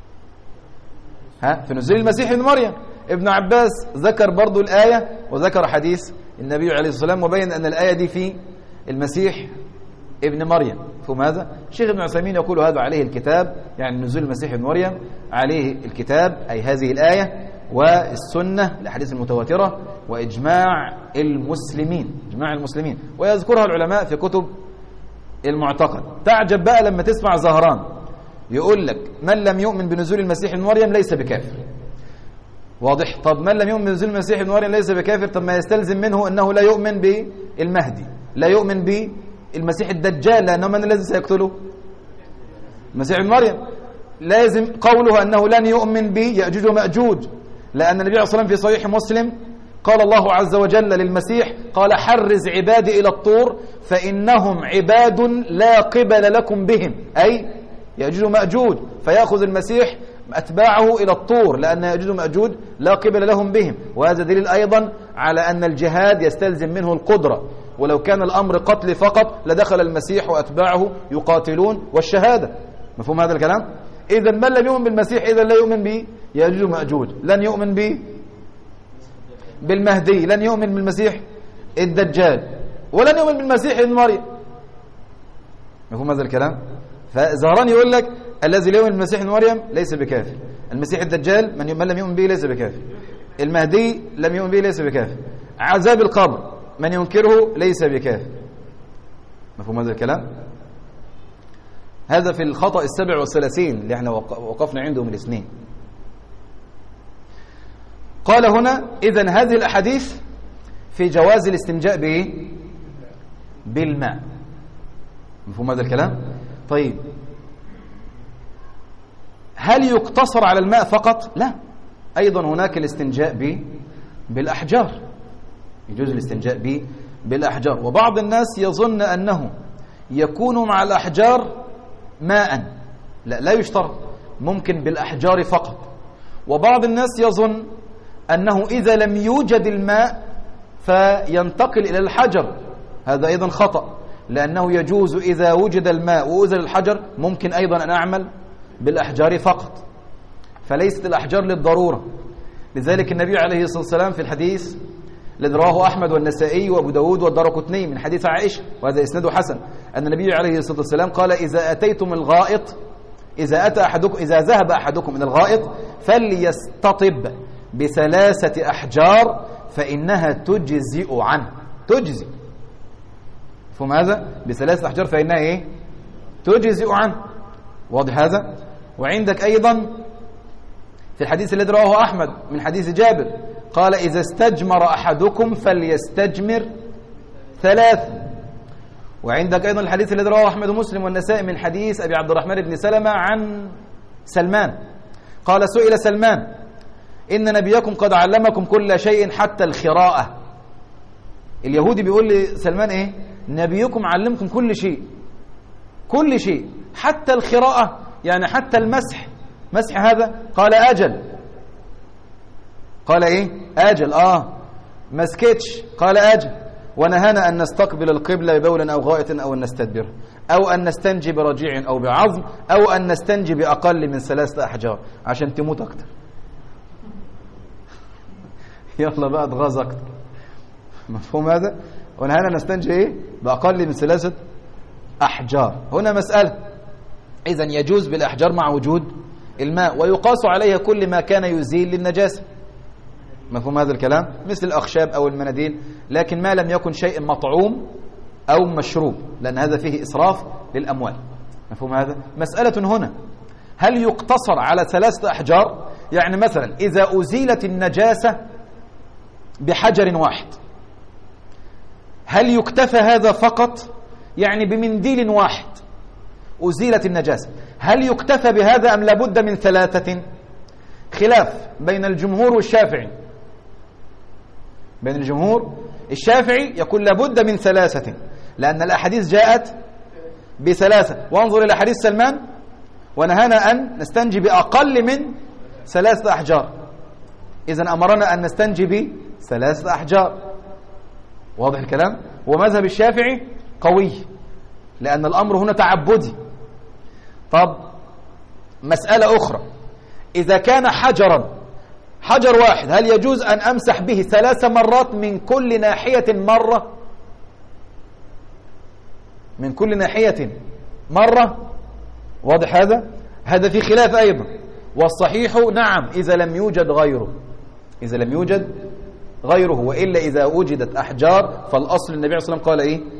في نزول المسيح ابن مريم. ابن عباس ذكر برضو الآية وذكر حديث النبي عليه الصلاة والسلام وبين أن الآية دي في المسيح ابن مريم. فهم هذا؟ الشيخ ابن عثيمين يقول هذا عليه الكتاب، يعني نزول المسيح ابن مريم عليه الكتاب، أي هذه الآية والسنة الأحاديث المتواترة وإجماع المسلمين، إجماع المسلمين، ويذكرها العلماء في كتب المعتقد. تعجب بقى لما تسمع زهران يقول لك: من لم يؤمن بنزول المسيح ابن مريم ليس بكافر. واضح؟ طب من لم يؤمن بنزول المسيح ابن مريم ليس بكافر، طب ما يستلزم منه أنه لا يؤمن بالمهدي، لا يؤمن بالمسيح الدجال، لأنه من الذي سيقتله؟ المسيح ابن مريم. لازم قوله أنه لن يؤمن بيأجوج ومأجوج، لأن النبي عليه الصلاة والسلام في صحيح مسلم قال الله عز وجل للمسيح: قال: حرز عبادي إلى الطور فإنهم عباد لا قبل لكم بهم، أي يأجوج ومأجوج. فيأخذ المسيح أتباعه إلى الطور، لأن يأجوج ومأجوج لا قبل لهم بهم. وهذا دليل أيضا على أن الجهاد يستلزم منه القدرة، ولو كان الأمر قتل فقط لدخل المسيح وأتباعه يقاتلون والشهادة. مفهوم هذا الكلام؟ إذا من لم يؤمن بالمسيح إذا لا يؤمن به يأجوج ومأجوج، لن يؤمن به بالمهدي، لن يؤمن بالمسيح الدجال، ولن يؤمن بالمسيح ابن مريم. مفهوم هذا الكلام؟ فزهران يقول لك: الذي لا يؤمن بالمسيح ابن مريم ليس بكافر، المسيح الدجال من لم يؤمن به ليس بكافر، المهدي لم يؤمن به ليس بكافر، عذاب القبر من ينكره ليس بكافر. مفهوم هذا الكلام؟ هذا في الخطأ 37 اللي احنا وقفنا عندهم الاثنين. قال هنا: إذن هذه الأحاديث في جواز الاستنجاء بالماء. مفهوم هذا الكلام؟ طيب، هل يقتصر على الماء فقط؟ لا، أيضا هناك الاستنجاء بالأحجار، يجوز الاستنجاء بالأحجار. وبعض الناس يظن أنه يكون مع الأحجار ماء، لا يشترط، ممكن بالأحجار فقط. وبعض الناس يظن أنه إذا لم يوجد الماء فينتقل إلى الحجر، هذا أيضا خطأ، لأنه يجوز إذا وجد الماء وأزل الحجر ممكن أيضا أن أعمل بالأحجار فقط، فليست الأحجار للضرورة. لذلك النبي عليه الصلاة والسلام في الحديث الذي رواه أحمد والنسائي وأبو داود والدارقطني من حديث عائشة وهذا إسناده حسن، أن النبي عليه الصلاة والسلام قال: إذا أتيتم الغائط، إذا ذهب أحدكم من الغائط فليستطب ب3 أحجار فإنها تجزئ عنه. تجزئ، فهم هذا؟ ب3 أحجار فإنها إيه؟ تجزئ عنه. واضح هذا؟ وعندك أيضا في الحديث الذي رواه أحمد من حديث جابر قال: إذا استجمر أحدكم فليستجمر 3. وعندك أيضا الحديث الذي رواه أحمد ومسلم والنسائي من حديث أبي عبد الرحمن بن سلمة عن سلمان قال: سئل سلمان: إن نبيكم قد علمكم كل شيء حتى الخراءة. اليهودي بيقول لسلمان: إيه؟ نبيكم علمكم كل شيء، كل شيء حتى الخراءة، يعني حتى المسح. مسح هذا؟ قال: أجل. قال: إيه؟ أجل. ما سكتش، قال أجل، ونهانا أن نستقبل القبلة ببول أو غائط أو أن نستدبر، أو أن نستنجي برجيع أو بعظم، أو أن نستنجي بأقل من 3 أحجار عشان تموت أكتر. يلا بقى اتغاظ أكتر. مفهوم هذا؟ ونهانا نستنجي إيه؟ بأقل من 3 أحجار. هنا مسألة، إذن يجوز بالأحجار مع وجود الماء، ويقاس عليها كل ما كان يزيل للنجاسة. مفهوم هذا الكلام؟ مثل الأخشاب أو المناديل، لكن ما لم يكن شيء مطعوم أو مشروب، لأن هذا فيه إسراف للأموال. مفهوم هذا؟ مسألة هنا، هل يقتصر على 3 أحجار؟ يعني مثلا إذا أزيلت النجاسة بحجر واحد، هل يكتفى هذا فقط؟ يعني بمنديل واحد أزيلت النجاسة، هل يكتفى بهذا أم لابد من 3؟ خلاف بين الجمهور والشافعي. بين الجمهور الشافعي يقول لابد من 3، لأن الأحاديث جاءت ب3. وانظر إلى حديث سلمان: ونهانا أن نستنجي بأقل من 3 أحجار. إذن أمرنا أن نستنجي ب3 أحجار. واضح الكلام؟ ومذهب الشافعي قوي، لأن الأمر هنا تعبدي. طب مسألة أخرى، إذا كان حجر واحد، هل يجوز أن أمسح به 3 مرات من كل ناحية مرة؟ من كل ناحية مرة. واضح هذا؟ هذا في خلاف أيضا، والصحيح نعم إذا لم يوجد غيره. إذا لم يوجد غيره، وإلا إذا وجدت أحجار فالأصل النبي صلى الله عليه وسلم قال إيه؟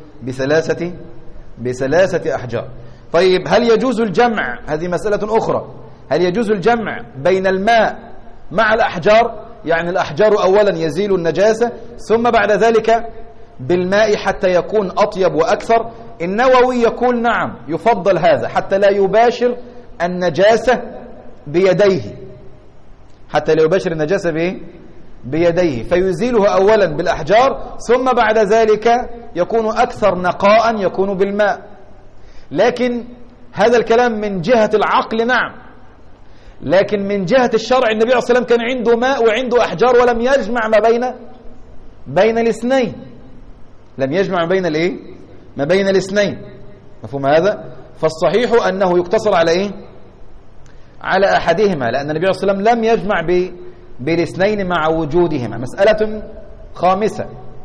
ب3 أحجار. طيب هل يجوز الجمع؟ هذه مسألة أخرى. هل يجوز الجمع بين الماء مع الأحجار؟ يعني الأحجار أولا يزيل النجاسة، ثم بعد ذلك بالماء حتى يكون أطيب وأكثر. النووي يقول نعم يفضل هذا حتى لا يباشر النجاسة بيديه، حتى لا يباشر النجاسة بيديه، فيزيلها أولا بالأحجار، ثم بعد ذلك يكون أكثر نقاء يكون بالماء. لكن هذا الكلام من جهة العقل نعم، لكن من جهة الشرع النبي عليه الصلاة والسلام كان عنده ماء وعنده أحجار، ولم يجمع ما بين الاثنين. لم يجمع ما بين الاثنين. مفهوم هذا؟ فالصحيح أنه يقتصر على إيه؟ على أحدهما، لأن النبي عليه الصلاة والسلام لم يجمع بالاثنين مع وجودهما. مسألة خامسة،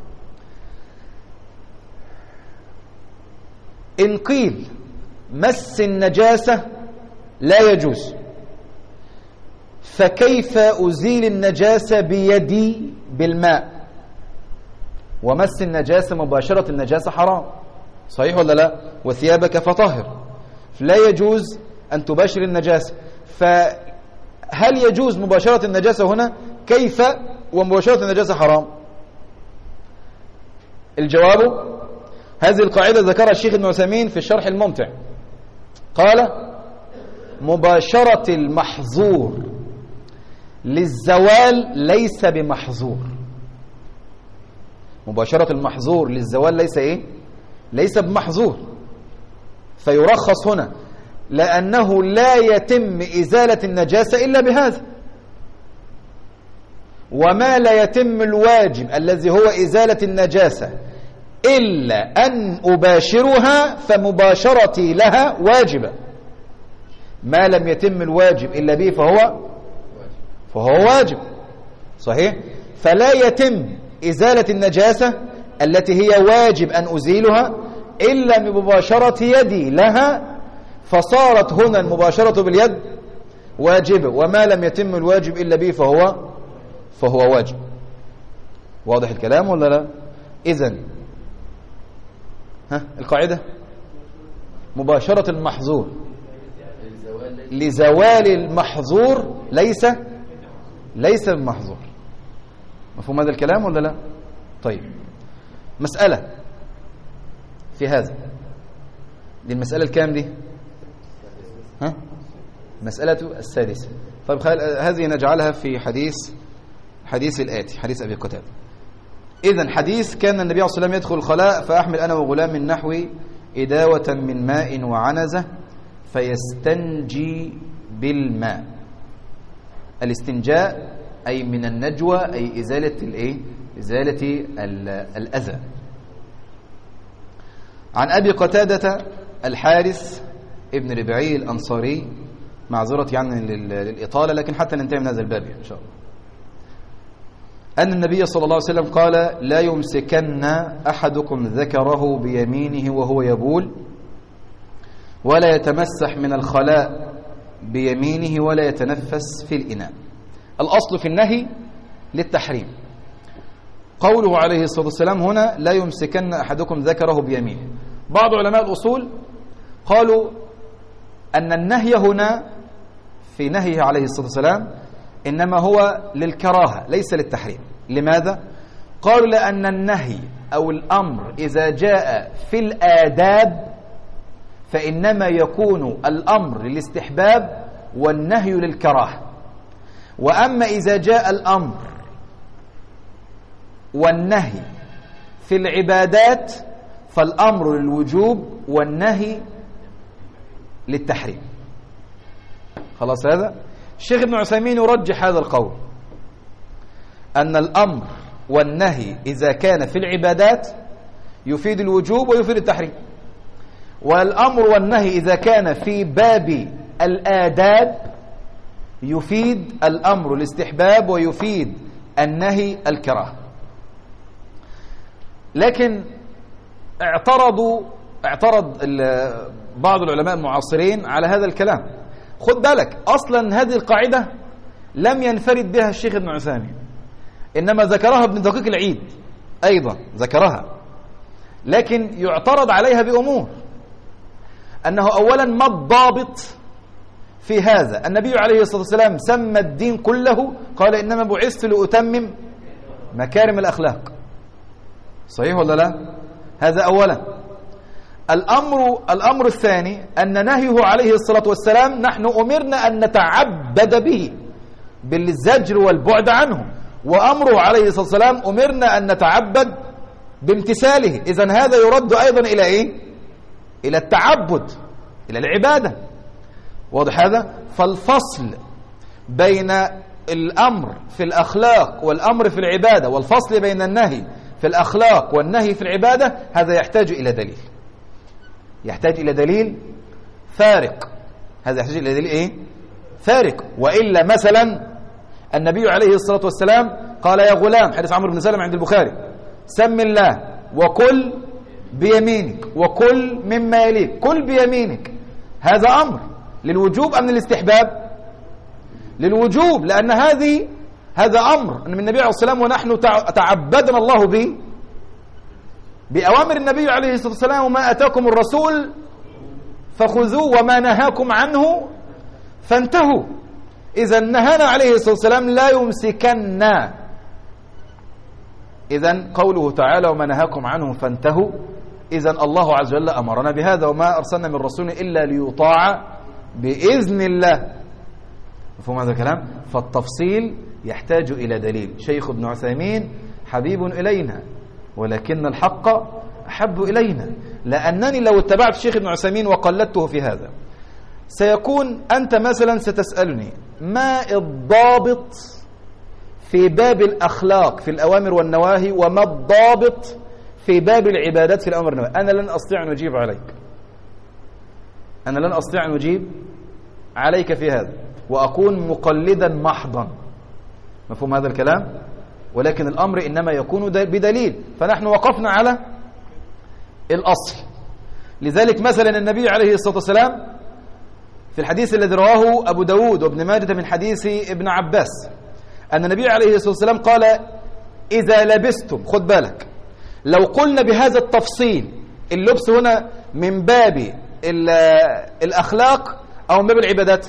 إن قيل مس النجاسة لا يجوز، فكيف أزيل النجاسة بيدي بالماء؟ ومس النجاسة مباشرة النجاسة حرام، صحيح ولا لا؟ وثيابك فطهر، لا يجوز أن تباشر النجاسة. فهل يجوز مباشرة النجاسة هنا؟ كيف ومباشرة النجاسة حرام؟ الجواب: هذه القاعدة ذكرها الشيخ ابن عثيمين في الشرح الممتع، قال: مباشرة المحظور للزوال ليس بمحظور. مباشرة المحظور للزوال ليس بمحظور. فيرخص هنا، لأنه لا يتم إزالة النجاسة إلا بهذا، وما لا يتم الواجب الذي هو إزالة النجاسة إلا أن أباشرها فمباشرتي لها واجبة. ما لم يتم الواجب إلا به فهو واجب، صحيح؟ فلا يتم إزالة النجاسة التي هي واجب أن أزيلها إلا بمباشرة يدي لها، فصارت هنا المباشرة باليد واجبة، وما لم يتم الواجب إلا به فهو واجب. واضح الكلام ولا لا؟ إذن القاعدة: مباشرة المحظور لزوال المحظور ليس المحظور. مفهوم هذا الكلام ولا لا؟ طيب، مسألة في هذا، دي المسألة الكام دي؟ مسألة السادسة. طيب هذه نجعلها في حديث الآتي، حديث أبي قتادة. إذن حديث: كان النبي عليه الصلاة والسلام يدخل الخلاء فأحمل أنا وغلام من نحوي إداوة من ماء وعنزة فيستنجي بالماء. الاستنجاء أي من النجوى، أي إزالة إزالة الأذى. عن أبي قتادة الحارث ابن ربعي الأنصاري، معذرة يعني للإطالة، لكن حتى ننتهي من هذا الباب إن شاء الله، أن النبي صلى الله عليه وسلم قال: لا يمسكن أحدكم ذكره بيمينه وهو يبول، ولا يتمسح من الخلاء بيمينه، ولا يتنفس في الإناء. الأصل في النهي للتحريم. قوله عليه الصلاة والسلام هنا: لا يمسكن أحدكم ذكره بيمينه. بعض علماء الأصول قالوا أن النهي هنا في نهيه عليه الصلاة والسلام إنما هو للكراهة ليس للتحريم. لماذا؟ قالوا لأن النهي أو الأمر إذا جاء في الآداب فإنما يكون الأمر للاستحباب والنهي للكراهة، وأما إذا جاء الأمر والنهي في العبادات فالأمر للوجوب والنهي للتحريم. خلاص هذا؟ الشيخ ابن عثيمين يرجح هذا القول، أن الأمر والنهي إذا كان في العبادات يفيد الوجوب ويفيد التحريم، والأمر والنهي إذا كان في باب الآداب يفيد الأمر الاستحباب ويفيد النهي الكراهة. لكن اعترض بعض العلماء المعاصرين على هذا الكلام. خد بالك، أصلا هذه القاعدة لم ينفرد بها الشيخ ابن عثيمين، إنما ذكرها ابن دقيق العيد أيضا ذكرها، لكن يعترض عليها بأمور. أنه أولا ما الضابط في هذا؟ النبي عليه الصلاة والسلام سمى الدين كله، قال: إنما بعثت لأتمم مكارم الأخلاق. صحيح ولا لا؟ هذا أولا. الأمر الثاني أن نهيه عليه الصلاة والسلام نحن أمرنا أن نتعبد به بالزجر والبعد عنه، وأمره عليه الصلاة والسلام أمرنا أن نتعبد بامتثاله. إذن هذا يرد أيضا إلى إيه؟ إلى التعبد، إلى العبادة. واضح هذا؟ فالفصل بين الأمر في الأخلاق والأمر في العبادة، والفصل بين النهي في الأخلاق والنهي في العبادة، هذا يحتاج إلى دليل، يحتاج إلى دليل فارق. هذا يحتاج إلى دليل إيه؟ فارق. وإلا مثلا النبي عليه الصلاة والسلام قال: يا غلام، حديث عمرو بن سلمة عند البخاري: سم الله وكل بيمينك وكل مما يليك. كل بيمينك، هذا أمر للوجوب أم للاستحباب؟ للوجوب، لأن هذا أمر من النبي عليه الصلاة والسلام، ونحن تعبدنا الله به بأوامر النبي عليه الصلاة والسلام: وما أتاكم الرسول فخذوه وما نهاكم عنه فانتهوا. إذا نهانا عليه الصلاة والسلام لا يمسكن. إذا قوله تعالى: وما نهاكم عنه فانتهوا، إذا الله عز وجل أمرنا بهذا: وما أرسلنا من رسول إلا ليطاع بإذن الله. مفهوم هذا الكلام؟ فالتفصيل يحتاج إلى دليل. شيخ ابن عثيمين حبيب إلينا، ولكن الحق أحب إلينا، لأنني لو اتبعت شيخ ابن عثيمين وقلدته في هذا سيكون أنت مثلا ستسألني: ما الضابط في باب الأخلاق في الأوامر والنواهي، وما الضابط في باب العبادات في الأوامر والنواهي؟ أنا لن أستطيع أن أجيب عليك، أنا لن أستطيع أن أجيب عليك في هذا، وأكون مقلدا محضا. مفهوم هذا الكلام؟ ولكن الأمر إنما يكون بدليل، فنحن وقفنا على الأصل. لذلك مثلا النبي عليه الصلاة والسلام في الحديث الذي رواه أبو داود وابن ماجه من حديث ابن عباس، أن النبي عليه الصلاة والسلام قال: إذا لبستم، خد بالك، لو قلنا بهذا التفصيل، اللبس هنا من باب الأخلاق أو من باب العبادات؟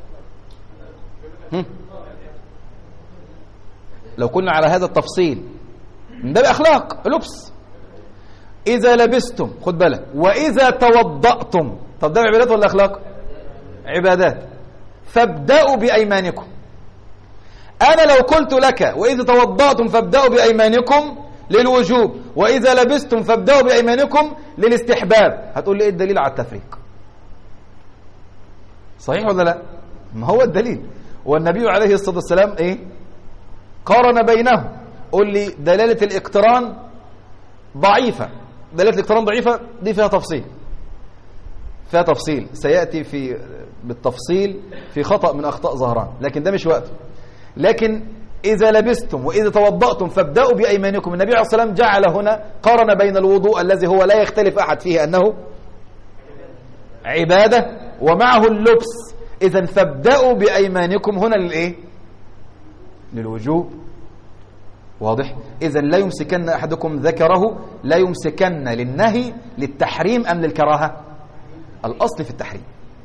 لو قلنا على هذا التفصيل من باب أخلاق لبس. إذا لبستم، خد بالك، وإذا توضأتم، طب ده عبادات ولا أخلاق؟ عبادات. فابدأوا بأيمانكم. أنا لو قلت لك: وإذا توضأتم فابدأوا بأيمانكم للوجوب، وإذا لبستم فابدأوا بأيمانكم للاستحباب، هتقول لي إيه الدليل على التفريق؟ صحيح ولا لا؟ ما هو الدليل. والنبي عليه الصلاة والسلام إيه؟ قارن بينه قول لي دلالة الاقتران ضعيفة. دلالة الاقتران ضعيفة دي فيها تفصيل سيأتي بالتفصيل في خطأ من أخطاء زهران، لكن ده مش وقته. لكن إذا لبستم وإذا توضأتم فابدأوا بأيمانكم. النبي عليه الصلاة والسلام جعل هنا قارن بين الوضوء الذي هو لا يختلف أحد فيه أنه عبادة ومعه اللبس. إذن فابدأوا بأيمانكم هنا للإيه؟ للوجوب. واضح؟ إذن لا يمسكن أحدكم ذكره، لا يمسكن للنهي للتحريم أم للكراهة؟ الأصل في التحريم،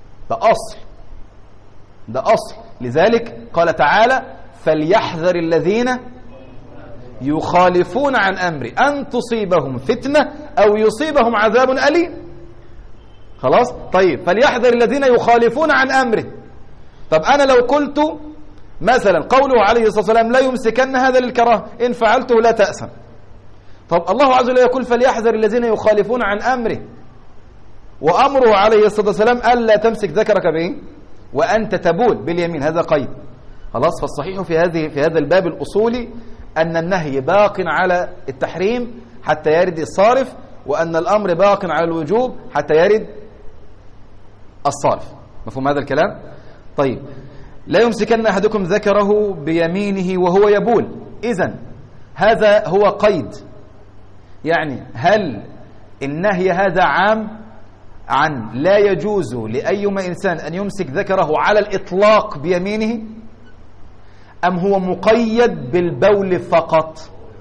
ده أصل. لذلك قال تعالى فليحذر الذين يخالفون عن أمري أن تصيبهم فتنة أو يصيبهم عذاب أليم. خلاص؟ طيب فليحذر الذين يخالفون عن أمره. طب أنا لو قلت مثلا قوله عليه الصلاة والسلام لا يمسكن هذا للكراهة، إن فعلته لا تأسم. طب الله عز وجل يقول فليحذر الذين يخالفون عن أمره، وأمره عليه الصلاة والسلام ألا تمسك ذكرك به وأنت تبول باليمين، هذا قيد. خلاص؟ فالصحيح في هذا الباب الأصولي أن النهي باق على التحريم حتى يرد الصارف، وأن الأمر باق على الوجوب حتى يرد الصارف. مفهوم هذا الكلام؟ طيب لا يمسكن أحدكم ذكره بيمينه وهو يبول. إذن هذا هو قيد، يعني هل النهي هذا عام عن لا يجوز لأيما إنسان أن يمسك ذكره على الإطلاق بيمينه، أم هو مقيد بالبول فقط؟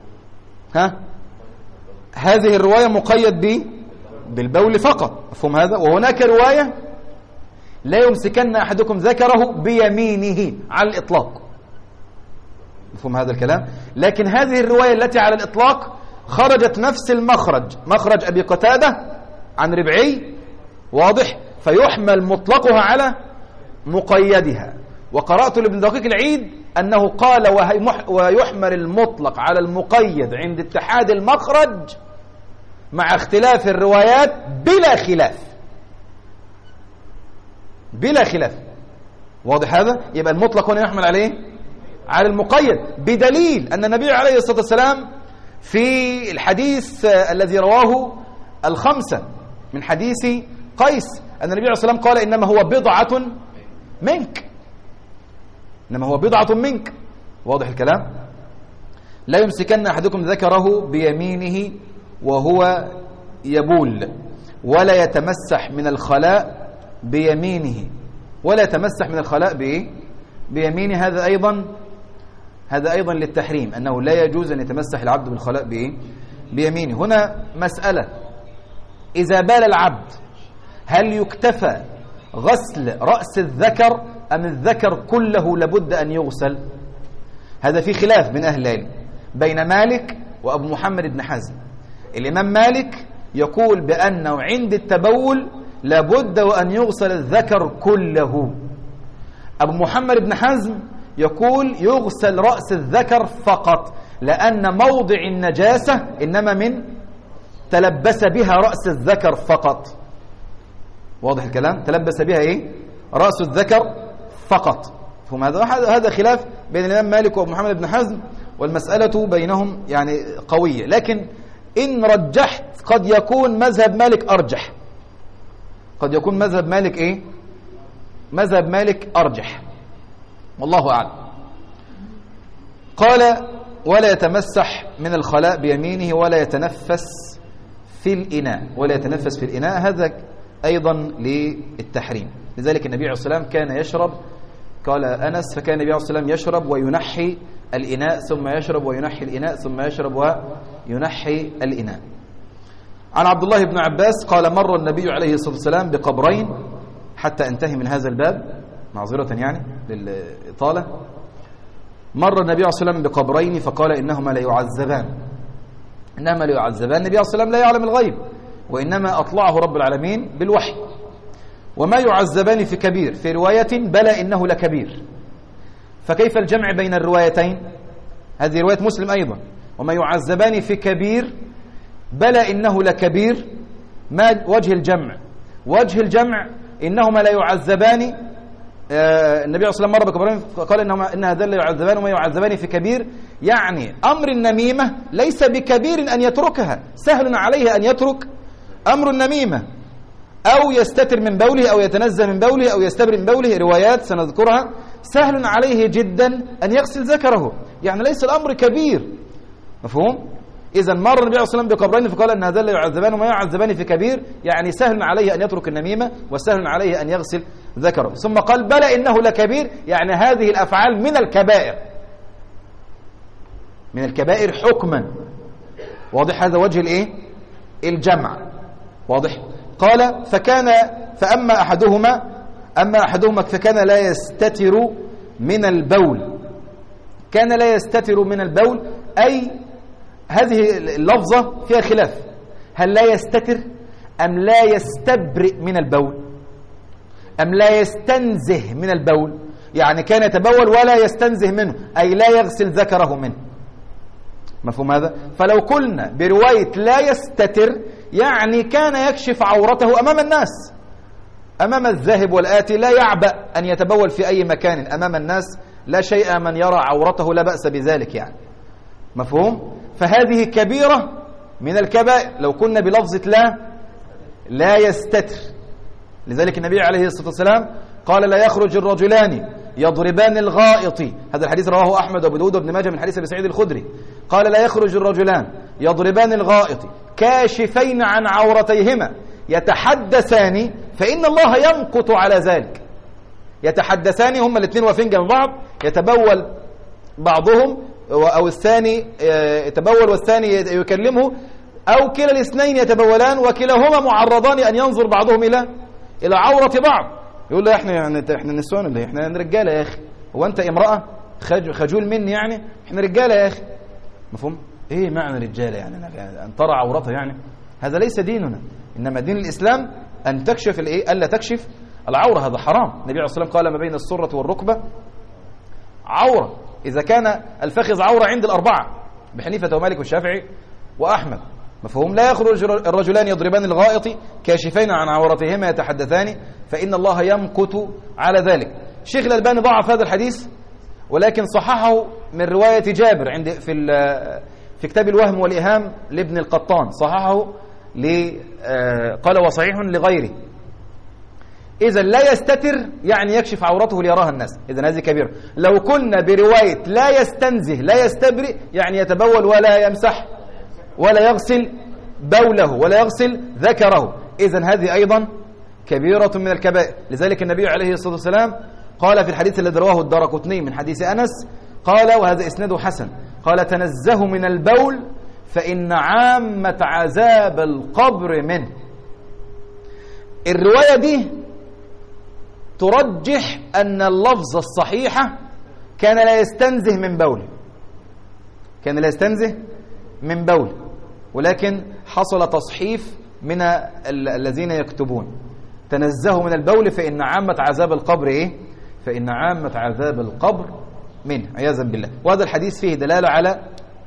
هذه الرواية مقيد بالبول فقط، مفهوم هذا؟ وهناك رواية لا يمسكن أحدكم ذكره بيمينه على الإطلاق، مفهوم هذا الكلام؟ لكن هذه الرواية التي على الإطلاق خرجت نفس المخرج، مخرج أبي قتادة عن ربعي، واضح؟ فيحمل مطلقها على مقيدها. وقرأت لابن دقيق العيد أنه قال ويحمل المطلق على المقيد عند اتحاد المخرج مع اختلاف الروايات بلا خلاف. واضح هذا؟ يبقى المطلق هنا يحمل عليه على المقيد، بدليل أن النبي عليه الصلاة والسلام في الحديث الذي رواه الخمسة من حديث قيس أن النبي عليه الصلاة والسلام قال إنما هو بضعة منك. واضح الكلام؟ لا يمسكن أحدكم ذكره بيمينه وهو يبول ولا يتمسح من الخلاء بيمينه، ولا يتمسح من الخلاء بيمينه. هذا أيضا للتحريم، أنه لا يجوز أن يتمسح العبد بالخلاء بيمينه. هنا مسألة، إذا بال العبد هل يكتفى غسل رأس الذكر أم الذكر كله لابد أن يغسل؟ هذا في خلاف بين أهل العلم بين مالك وأبو محمد بن حزم. الإمام مالك يقول بأنه عند التبول لابد وأن يغسل الذكر كله. أبو محمد بن حزم يقول يغسل رأس الذكر فقط، لأن موضع النجاسة إنما من تلبس بها رأس الذكر فقط. واضح الكلام؟ تلبس بها رأس الذكر فقط. فهم هذا خلاف بين الإمام مالك وأبو محمد بن حزم، والمسألة بينهم يعني قوية. لكن إن رجحت قد يكون مذهب مالك أرجح، قد يكون مذهب مالك مذهب مالك أرجح، والله أعلم. قال ولا يتمسح من الخلاء بيمينه ولا يتنفس في الإناء، هذا أيضا للتحريم. لذلك النبي عليه الصلاة والسلام كان يشرب، قال أنس فكان النبي عليه الصلاة والسلام يشرب وينحي الإناء ثم يشرب وينحي الإناء ثم يشرب وينحي الإناء. عن عبد الله بن عباس قال مر النبي عليه الصلاة والسلام بقبرين، حتى انتهي من هذا الباب معذرة يعني للإطالة. مر النبي عليه الصلاة والسلام بقبرين فقال إنهما لا يعذبان. النبي عليه الصلاة والسلام لا يعلم الغيب، وإنما أطلعه رب العالمين بالوحي. وما يعذبان في كبير، في رواية بلى إنه لكبير. فكيف الجمع بين الروايتين؟ هذه رواية مسلم أيضا. وما يعذبان في كبير بلى إنه لكبير. ما وجه الجمع؟ وجه الجمع إنهما لا يعذبان النبي عليه الصلاة والسلام مر بقبرين فقال إن هذان لا يعذبان وما يعذبان في كبير، يعني أمر النميمة ليس بكبير أن يتركها، سهل عليه أن يترك أمر النميمة، أو يستتر من بوله أو يتنزه من بوله أو يستبرئ من بوله، روايات سنذكرها. سهل عليه جدا أن يغسل ذكره، يعني ليس الأمر كبير، مفهوم؟ إذا مر النبي عليه الصلاة والسلام بقبرين فقال أن هذان لا يعذبان وما يعذبان في كبير، يعني سهل عليه أن يترك النميمة وسهل عليه أن يغسل ذكره. ثم قال بلى إنه لكبير، يعني هذه الأفعال من الكبائر، من الكبائر حكما. واضح هذا وجه الإيه؟ الجمع. واضح؟ قال فأما أحدهما فكان لا يستتر من البول. كان لا يستتر من البول، أي هذه اللفظة فيها خلاف، هل لا يستتر أم لا يستبرئ من البول أم لا يستنزه من البول؟ يعني كان يتبول ولا يستنزه منه، أي لا يغسل ذكره منه. مفهوم هذا؟ فلو قلنا برواية لا يستتر يعني كان يكشف عورته أمام الناس، أمام الذاهب والآتي، لا يعبأ أن يتبول في أي مكان أمام الناس، لا شيء من يرى عورته لا بأس بذلك يعني. مفهوم؟ فهذه كبيرة من الكبائر لو كنا بلفظة لا يستتر. لذلك النبي عليه الصلاة والسلام قال لا يخرج الرجلان يضربان الغائط، هذا الحديث رواه أحمد وابو داود وابن ماجه من حديث أبي سعيد الخدري، قال لا يخرج الرجلان يضربان الغائط كاشفين عن عورتيهما يتحدثان فإن الله يمقت على ذلك. يتحدثان، هم الاثنين واقفين جنب بعض، يتبول بعضهم أو الثاني يتبول والثاني يكلمه، أو كلا الاثنين يتبولان وكلاهما معرضان أن ينظر بعضهم إلى عورة بعض. يقول له احنا نسوان ولا احنا رجاله يا اخي، هو انت امراه خجول مني يعني؟ احنا رجاله يا اخي. مفهوم؟ ايه معنى رجاله يعني؟ ان ترى عورته يعني؟ هذا ليس ديننا، انما دين الاسلام ان تكشف الايه؟ الا تكشف العوره، هذا حرام. النبي عليه الصلاه والسلام قال ما بين السره والركبه عوره، اذا كان الفخذ عوره عند الاربعه بحنيفه ومالك والشافعي واحمد. مفهوم؟ لا يخرج الرجلان يضربان الغائط كاشفين عن عورتهما يتحدثان فإن الله يمقت على ذلك. الشيخ الألباني ضعف هذا الحديث ولكن صححه من رواية جابر في كتاب الوهم والإيهام لابن القطان، صححه قال وصحيح لغيره. إذا لا يستتر يعني يكشف عورته ليراها الناس، إذا هذه كبيرة. لو كنا برواية لا يستنزه لا يستبرئ يعني يتبول ولا يمسح ولا يغسل بوله ولا يغسل ذكره، إذن هذه أيضا كبيرة من الكبائر. لذلك النبي عليه الصلاة والسلام قال في الحديث الذي رواه الدارقطني من حديث أنس، قال وهذا إسناده حسن، قال تنزهوا من البول فإن عامة عذاب القبر منه. الرواية دي ترجح أن اللفظ الصحيحة كان لا يستنزه من بوله، كان لا يستنزه من بوله، ولكن حصل تصحيف من الذين يكتبون تنزهوا من البول فإن عامة عذاب القبر إيه؟ فإن عامة عذاب القبر منه، عياذا بالله. وهذا الحديث فيه دلالة على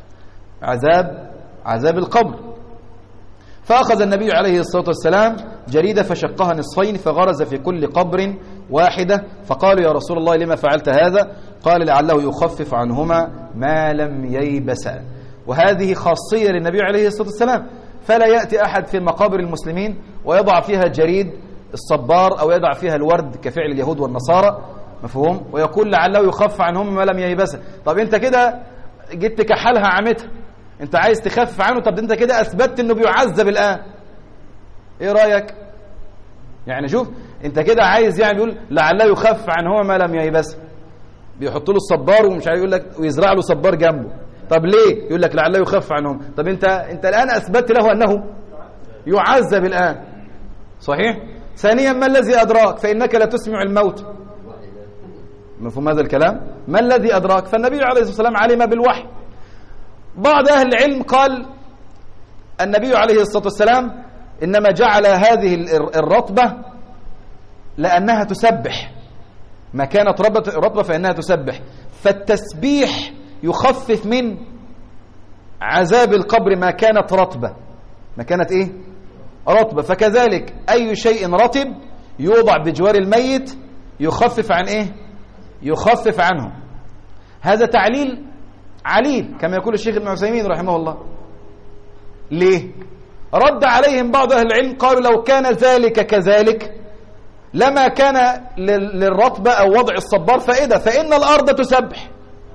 عذاب القبر. فأخذ النبي عليه الصلاة والسلام جريدة فشقها نصفين فغرز في كل قبر واحدة، فقالوا يا رسول الله لما فعلت هذا؟ قال لعله يخفف عنهما ما لم ييبسا. وهذه خاصية للنبي عليه الصلاة والسلام، فلا يأتي أحد في مقابر المسلمين ويضع فيها جريد الصبار أو يضع فيها الورد كفعل اليهود والنصارى، مفهوم؟ ويقول لعله يخفف عنهم ما لم ييبسا. طب انت كده جيت كحلها عمتها، انت عايز تخفف عنه، طب انت كده أثبتت انه بيعذب الآن، ايه رأيك؟ يعني شوف انت كده عايز يعني بيقول لعله يخفف عنهما ما لم ييبسا، بيحط له الصبار ومش عارف يقول لك ويزرع له صبار جنبه. طب ليه؟ يقول لك لعله يخفف عنهم. طب انت الآن أثبت له أنه يعذب الآن، صحيح؟ ثانيا ما الذي أدراك؟ فإنك لا تسمع الموت. مفهوم هذا الكلام؟ ما الذي أدراك؟ فالنبي عليه الصلاة والسلام علم بالوحي. بعض أهل العلم قال النبي عليه الصلاة والسلام إنما جعل هذه الرطبة لأنها تسبح، ما كانت رطبة فإنها تسبح، فالتسبيح يخفف من عذاب القبر ما كانت رطبة، ما كانت إيه؟ رطبة. فكذلك أي شيء رطب يوضع بجوار الميت يخفف عن إيه؟ يخفف عنه. هذا تعليل عليل كما يقول الشيخ ابن عثيمين رحمه الله. ليه؟ رد عليهم بعض أهل العلم قالوا لو كان ذلك كذلك لما كان للرطبة أو وضع الصبار فائدة، فإن الأرض تسبح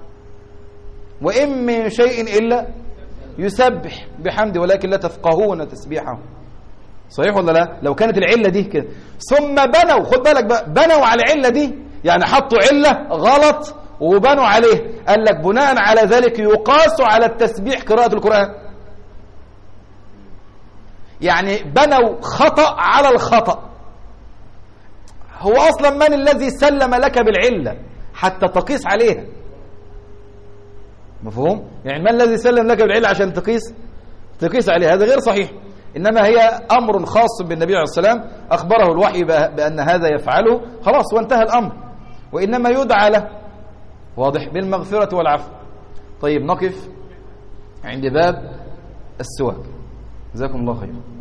وإن من شيء إلا يسبح بحمد ولكن لا تفقهون تسبيحه. صحيح ولا لا؟ لو كانت العلة دي كده ثم بنوا، خد بالك بقى، بنوا على العلة دي، يعني حطوا علة غلط وبنوا عليه، قال لك بناء على ذلك يقاس على التسبيح قراءة القرآن. يعني بنوا خطأ على الخطأ. هو أصلا من الذي سلم لك بالعلة حتى تقيس عليها؟ مفهوم؟ يعني من الذي سلم لك بالعلة عشان تقيس عليها؟ هذا غير صحيح. إنما هي أمر خاص بالنبي عليه الصلاة والسلام، أخبره الوحي بأن هذا يفعله، خلاص وانتهى الأمر، وإنما يدعى له، واضح، بالمغفرة والعفو. طيب نقف عند باب السواك. جزاكم الله خير.